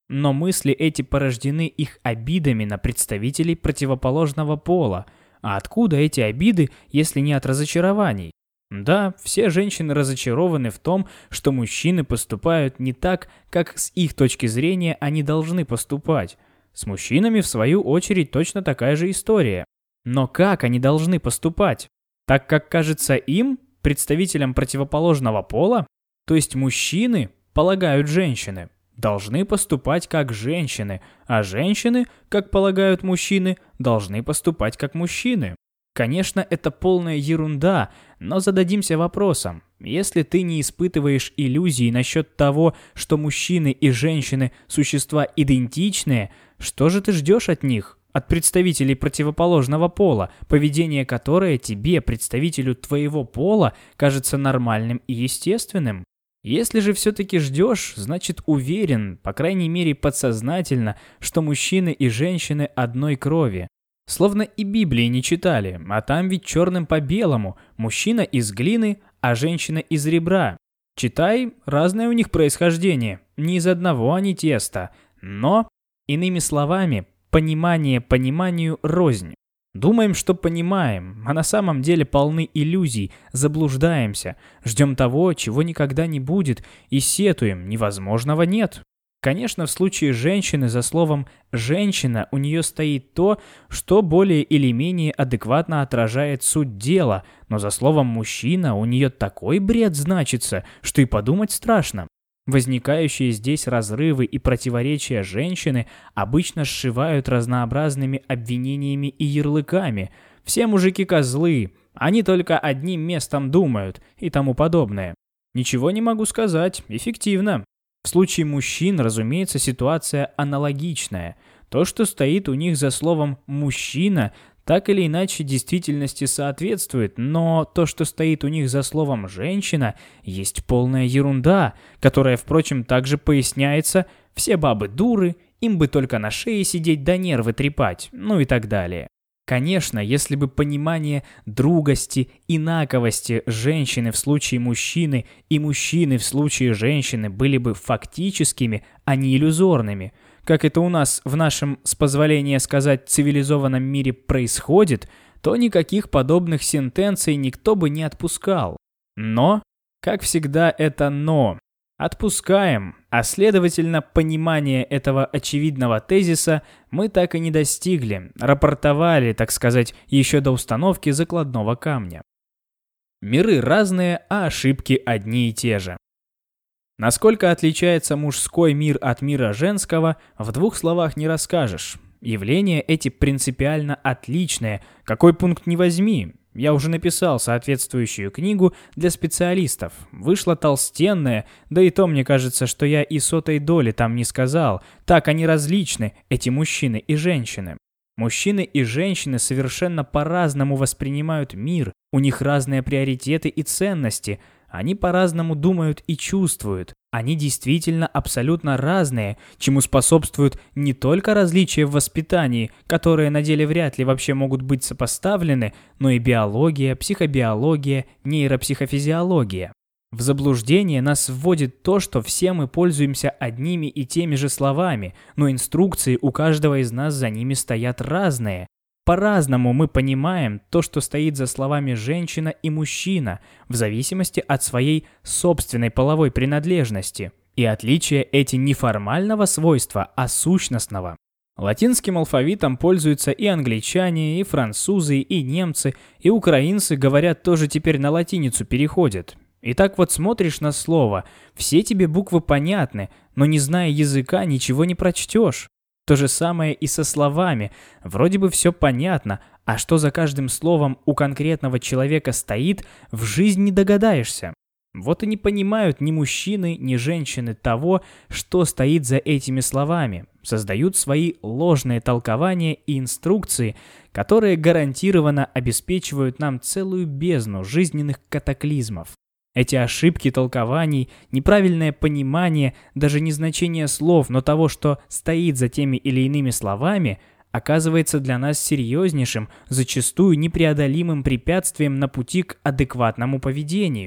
Но мысли эти порождены их обидами на представителей противоположного пола. А откуда эти обиды, если не от разочарований? Да, все женщины разочарованы в том, что мужчины поступают не так, как с их точки зрения они должны поступать. С мужчинами, в свою очередь, точно такая же история. Но как они должны поступать? Так, как кажется им, представителям противоположного пола? То есть мужчины, полагают женщины, должны поступать как женщины, а женщины, как полагают мужчины, должны поступать как мужчины. Конечно, это полная ерунда, но зададимся вопросом. Если ты не испытываешь иллюзий насчет того, что мужчины и женщины – существа идентичные, что же ты ждешь от них, от представителей противоположного пола, поведение которое тебе, представителю твоего пола, кажется нормальным и естественным? Если же все-таки ждешь, значит уверен, по крайней мере подсознательно, что мужчины и женщины одной крови. Словно и Библии не читали, а там ведь черным по белому, мужчина из глины, а женщина из ребра. Читай, разное у них происхождение, не из одного они теста, но, иными словами, понимание пониманию рознь. Думаем, что понимаем, а на самом деле полны иллюзий, заблуждаемся, ждем того, чего никогда не будет, и сетуем, невозможного нет. Конечно, в случае женщины за словом «женщина» у нее стоит то, что более или менее адекватно отражает суть дела, но за словом «мужчина» у нее такой бред значится, что и подумать страшно. Возникающие здесь разрывы и противоречия женщины обычно сшивают разнообразными обвинениями и ярлыками. Все мужики козлы, они только одним местом думают и тому подобное. Ничего не могу сказать, эффективно. В случае мужчин, разумеется, ситуация аналогичная. То, что стоит у них за словом «мужчина», так или иначе действительности соответствует, но то, что стоит у них за словом «женщина», есть полная ерунда, которая, впрочем, также поясняется «все бабы дуры», им бы только на шее сидеть да нервы трепать, ну и так далее. Конечно, если бы понимание другости, инаковости женщины в случае мужчины и мужчины в случае женщины были бы фактическими, а не иллюзорными, как это у нас в нашем, с позволения сказать, цивилизованном мире происходит, то никаких подобных сентенций никто бы не отпускал. Но, как всегда, это «но». Отпускаем, а следовательно, понимание этого очевидного тезиса мы так и не достигли, рапортовали, так сказать, еще до установки закладного камня. Миры разные, а ошибки одни и те же. Насколько отличается мужской мир от мира женского, в двух словах не расскажешь. Явления эти принципиально отличные, какой пункт ни возьми. Я уже написал соответствующую книгу для специалистов. Вышла толстенная, да и то мне кажется, что я и сотой доли там не сказал. Так они различны, эти мужчины и женщины. Мужчины и женщины совершенно по-разному воспринимают мир, у них разные приоритеты и ценности, они по-разному думают и чувствуют. Они действительно абсолютно разные, чему способствуют не только различия в воспитании, которые на деле вряд ли вообще могут быть сопоставлены, но и биология, психобиология, нейропсихофизиология. В заблуждение нас вводит то, что все мы пользуемся одними и теми же словами, но инструкции у каждого из нас за ними стоят разные. По-разному мы понимаем то, что стоит за словами «женщина» и «мужчина», в зависимости от своей собственной половой принадлежности. И отличия эти не формального свойства, а сущностного. Латинским алфавитом пользуются и англичане, и французы, и немцы, и украинцы, говорят, тоже теперь на латиницу переходят. И так вот смотришь на слово, все тебе буквы понятны, но не зная языка, ничего не прочтешь. То же самое и со словами. Вроде бы все понятно, а что за каждым словом у конкретного человека стоит, в жизнь не догадаешься. Вот и не понимают ни мужчины, ни женщины того, что стоит за этими словами. Создают свои ложные толкования и инструкции, которые гарантированно обеспечивают нам целую бездну жизненных катаклизмов. Эти ошибки толкований, неправильное понимание, даже не значение слов, но того, что стоит за теми или иными словами, оказывается для нас серьезнейшим, зачастую непреодолимым препятствием на пути к адекватному поведению.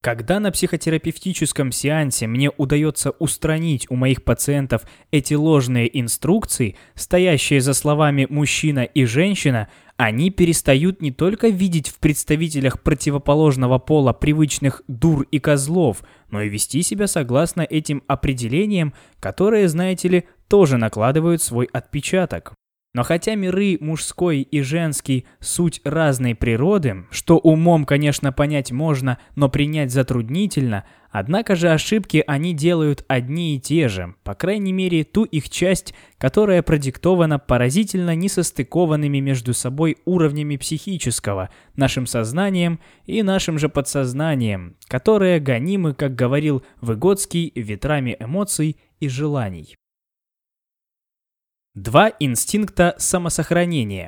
Когда на психотерапевтическом сеансе мне удается устранить у моих пациентов эти ложные инструкции, стоящие за словами «мужчина» и «женщина», они перестают не только видеть в представителях противоположного пола привычных дур и козлов, но и вести себя согласно этим определениям, которые, знаете ли, тоже накладывают свой отпечаток. Но хотя миры мужской и женский суть разной природы, что умом, конечно, понять можно, но принять затруднительно, однако же ошибки они делают одни и те же, по крайней мере ту их часть, которая продиктована поразительно несостыкованными между собой уровнями психического, нашим сознанием и нашим же подсознанием, которые гонимы, как говорил Выгодский, ветрами эмоций и желаний. 2 инстинкта самосохранения.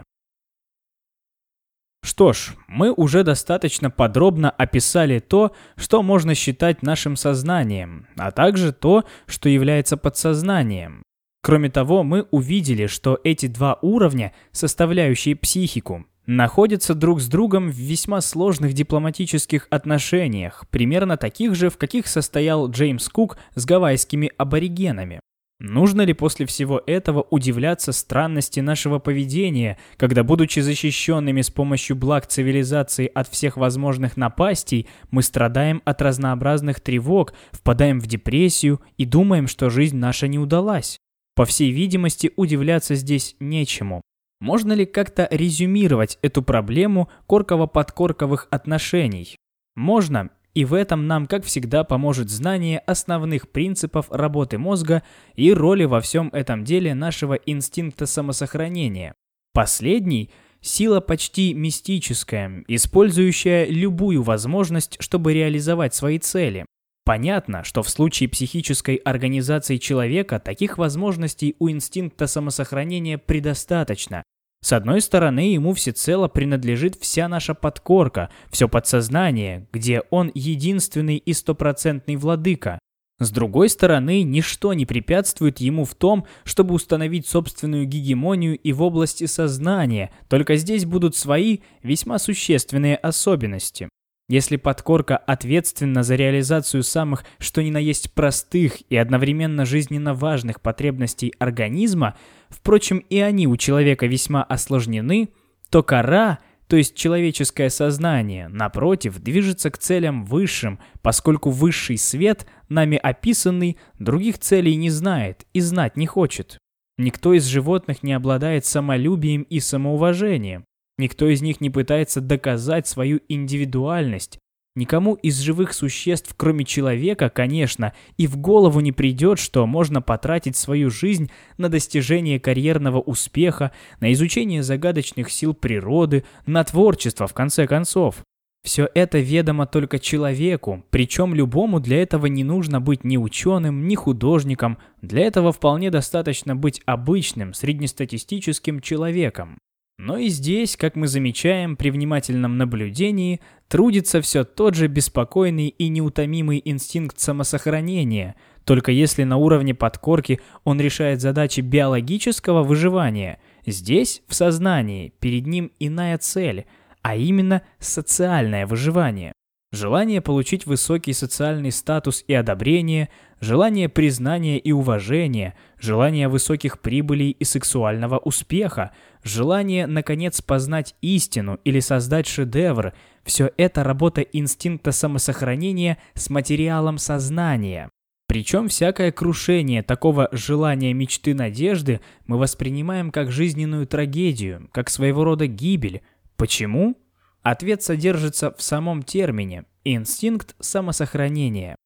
Что ж, мы уже достаточно подробно описали то, что можно считать нашим сознанием, а также то, что является подсознанием. Кроме того, мы увидели, что эти 2 уровня, составляющие психику, находятся друг с другом в весьма сложных дипломатических отношениях, примерно таких же, в каких состоял Джеймс Кук с гавайскими аборигенами. Нужно ли после всего этого удивляться странности нашего поведения, когда, будучи защищенными с помощью благ цивилизации от всех возможных напастей, мы страдаем от разнообразных тревог, впадаем в депрессию и думаем, что жизнь наша не удалась? По всей видимости, удивляться здесь нечему. Можно ли как-то резюмировать эту проблему корково-подкорковых отношений? Можно. И в этом нам, как всегда, поможет знание основных принципов работы мозга и роли во всем этом деле нашего инстинкта самосохранения. Последний – сила почти мистическая, использующая любую возможность, чтобы реализовать свои цели. Понятно, что в случае психической организации человека таких возможностей у инстинкта самосохранения предостаточно. С одной стороны, ему всецело принадлежит вся наша подкорка, все подсознание, где он единственный и стопроцентный владыка. С другой стороны, ничто не препятствует ему в том, чтобы установить собственную гегемонию и в области сознания, только здесь будут свои весьма существенные особенности. Если подкорка ответственна за реализацию самых что ни на есть простых и одновременно жизненно важных потребностей организма, впрочем, и они у человека весьма осложнены, то кора, то есть человеческое сознание, напротив, движется к целям высшим, поскольку высший свет, нами описанный, других целей не знает и знать не хочет. Никто из животных не обладает самолюбием и самоуважением. Никто из них не пытается доказать свою индивидуальность. Никому из живых существ, кроме человека, конечно, и в голову не придет, что можно потратить свою жизнь на достижение карьерного успеха, на изучение загадочных сил природы, на творчество, в конце концов. Все это ведомо только человеку, причем любому для этого не нужно быть ни ученым, ни художником, для этого вполне достаточно быть обычным, среднестатистическим человеком. Но и здесь, как мы замечаем при внимательном наблюдении, трудится все тот же беспокойный и неутомимый инстинкт самосохранения, только если на уровне подкорки он решает задачи биологического выживания, здесь, в сознании, перед ним иная цель, а именно социальное выживание. Желание получить высокий социальный статус и одобрение, желание признания и уважения, желание высоких прибылей и сексуального успеха, желание, наконец, познать истину или создать шедевр – все это работа инстинкта самосохранения с материалом сознания. Причем всякое крушение такого желания, мечты, надежды мы воспринимаем как жизненную трагедию, как своего рода гибель. Почему? Ответ содержится в самом термине – инстинкт самосохранения.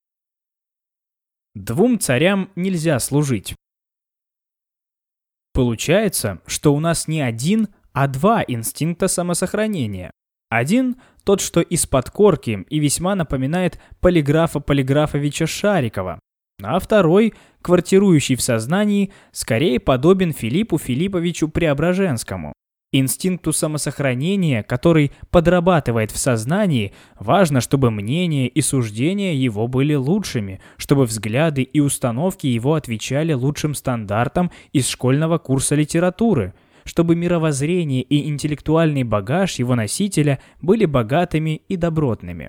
2 царям нельзя служить. Получается, что у нас не 1, а 2 инстинкта самосохранения. Один – тот, что из подкорки и весьма напоминает полиграфа Полиграфовича Шарикова, а второй, квартирующий в сознании, скорее подобен Филиппу Филипповичу Преображенскому. Инстинкту самосохранения, который подрабатывает в сознании, важно, чтобы мнения и суждения его были лучшими, чтобы взгляды и установки его отвечали лучшим стандартам из школьного курса литературы, чтобы мировоззрение и интеллектуальный багаж его носителя были богатыми и добротными.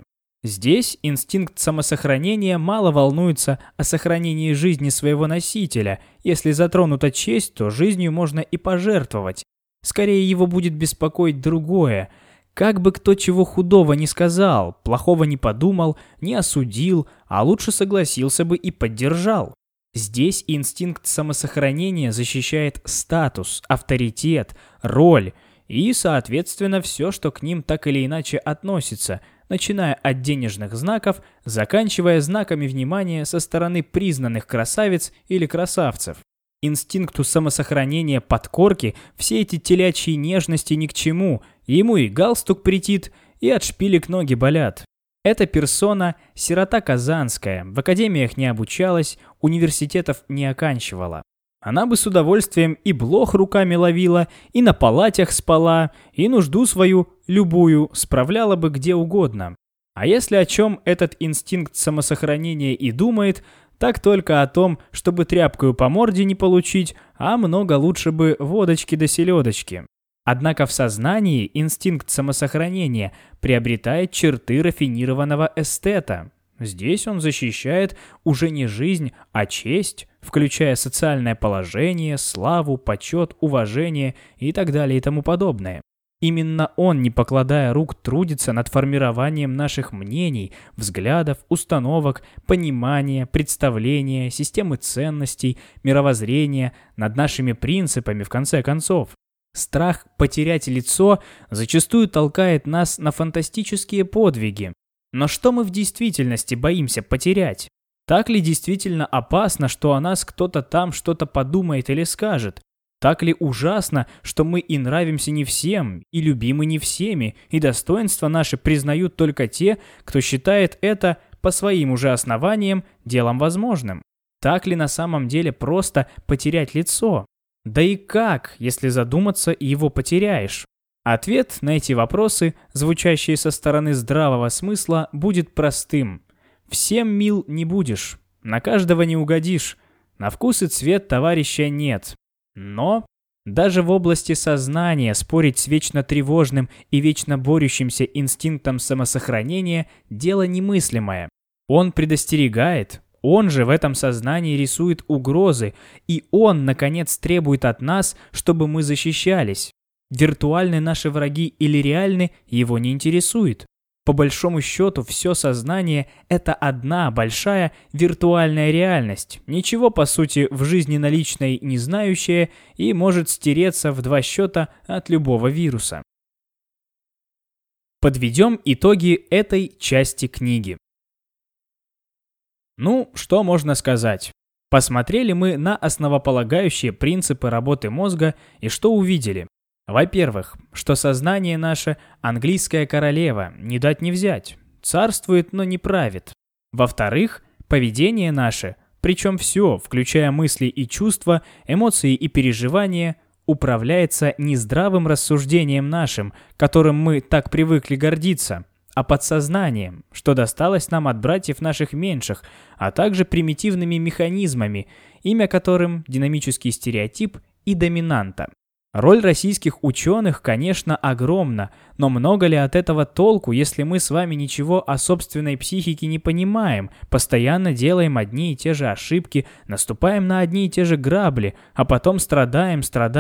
Здесь инстинкт самосохранения мало волнуется о сохранении жизни своего носителя. Если затронута честь, то жизнью можно и пожертвовать. Скорее его будет беспокоить другое. Как бы кто чего худого не сказал, плохого не подумал, не осудил, а лучше согласился бы и поддержал. Здесь инстинкт самосохранения защищает статус, авторитет, роль и, соответственно, все, что к ним так или иначе относится, начиная от денежных знаков, заканчивая знаками внимания со стороны признанных красавиц или красавцев. Инстинкту самосохранения подкорки все эти телячьи нежности ни к чему, ему и галстук претит, и от шпилек ноги болят. Эта персона – сирота казанская, в академиях не обучалась, университетов не оканчивала. Она бы с удовольствием и блох руками ловила, и на палатях спала, и нужду свою, любую, справляла бы где угодно. А если о чем этот инстинкт самосохранения и думает, так только о том, чтобы тряпкою по морде не получить, а много лучше бы водочки да селедочки. Однако в сознании инстинкт самосохранения приобретает черты рафинированного эстета. Здесь он защищает уже не жизнь, а честь, включая социальное положение, славу, почет, уважение и так далее и тому подобное. Именно он, не покладая рук, трудится над формированием наших мнений, взглядов, установок, понимания, представления, системы ценностей, мировоззрения, над нашими принципами, в конце концов. Страх потерять лицо зачастую толкает нас на фантастические подвиги. Но что мы в действительности боимся потерять? Так ли действительно опасно, что о нас кто-то там что-то подумает или скажет? Так ли ужасно, что мы и нравимся не всем, и любимы не всеми, и достоинства наши признают только те, кто считает это по своим уже основаниям делом возможным? Так ли на самом деле просто потерять лицо? Да и как, если задуматься, его потеряешь? Ответ на эти вопросы, звучащие со стороны здравого смысла, будет простым. Всем мил не будешь, на каждого не угодишь, на вкус и цвет товарища нет. Но даже в области сознания спорить с вечно тревожным и вечно борющимся инстинктом самосохранения – дело немыслимое. Он предостерегает, он же в этом сознании рисует угрозы, и он, наконец, требует от нас, чтобы мы защищались. Виртуальны наши враги или реальны, его не интересует. По большому счету, все сознание – это одна большая виртуальная реальность. Ничего, по сути, в жизни наличной не знающая и может стереться в 2 счета от любого вируса. Подведем итоги этой части книги. Ну, что можно сказать? Посмотрели мы на основополагающие принципы работы мозга и что увидели? Во-первых, что сознание наше – английская королева, не дать не взять, царствует, но не правит. Во-вторых, поведение наше, причем все, включая мысли и чувства, эмоции и переживания, управляется не здравым рассуждением нашим, которым мы так привыкли гордиться, а подсознанием, что досталось нам от братьев наших меньших, а также примитивными механизмами, имя которым – динамический стереотип и доминанта. Роль российских ученых, конечно, огромна, но много ли от этого толку, если мы с вами ничего о собственной психике не понимаем, постоянно делаем одни и те же ошибки, наступаем на одни и те же грабли, а потом страдаем.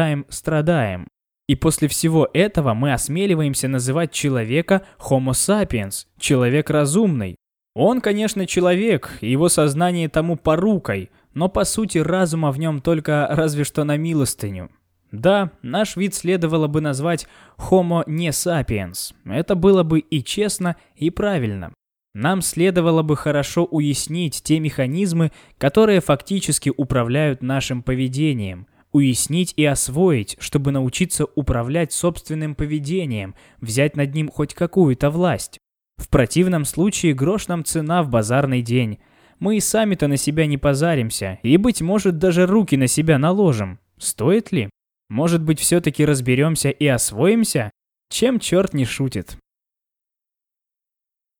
И после всего этого мы осмеливаемся называть человека Homo sapiens, человек разумный. Он, конечно, человек, и его сознание тому порукой, но по сути разума в нем только разве что на милостыню. Да, наш вид следовало бы назвать Homo не sapiens. Это было бы и честно, и правильно. Нам следовало бы хорошо уяснить те механизмы, которые фактически управляют нашим поведением. Уяснить и освоить, чтобы научиться управлять собственным поведением, взять над ним хоть какую-то власть. В противном случае грош нам цена в базарный день. Мы и сами-то на себя не позаримся, и, быть может, даже руки на себя наложим. Стоит ли? Может быть, все-таки разберемся и освоимся? Чем черт не шутит?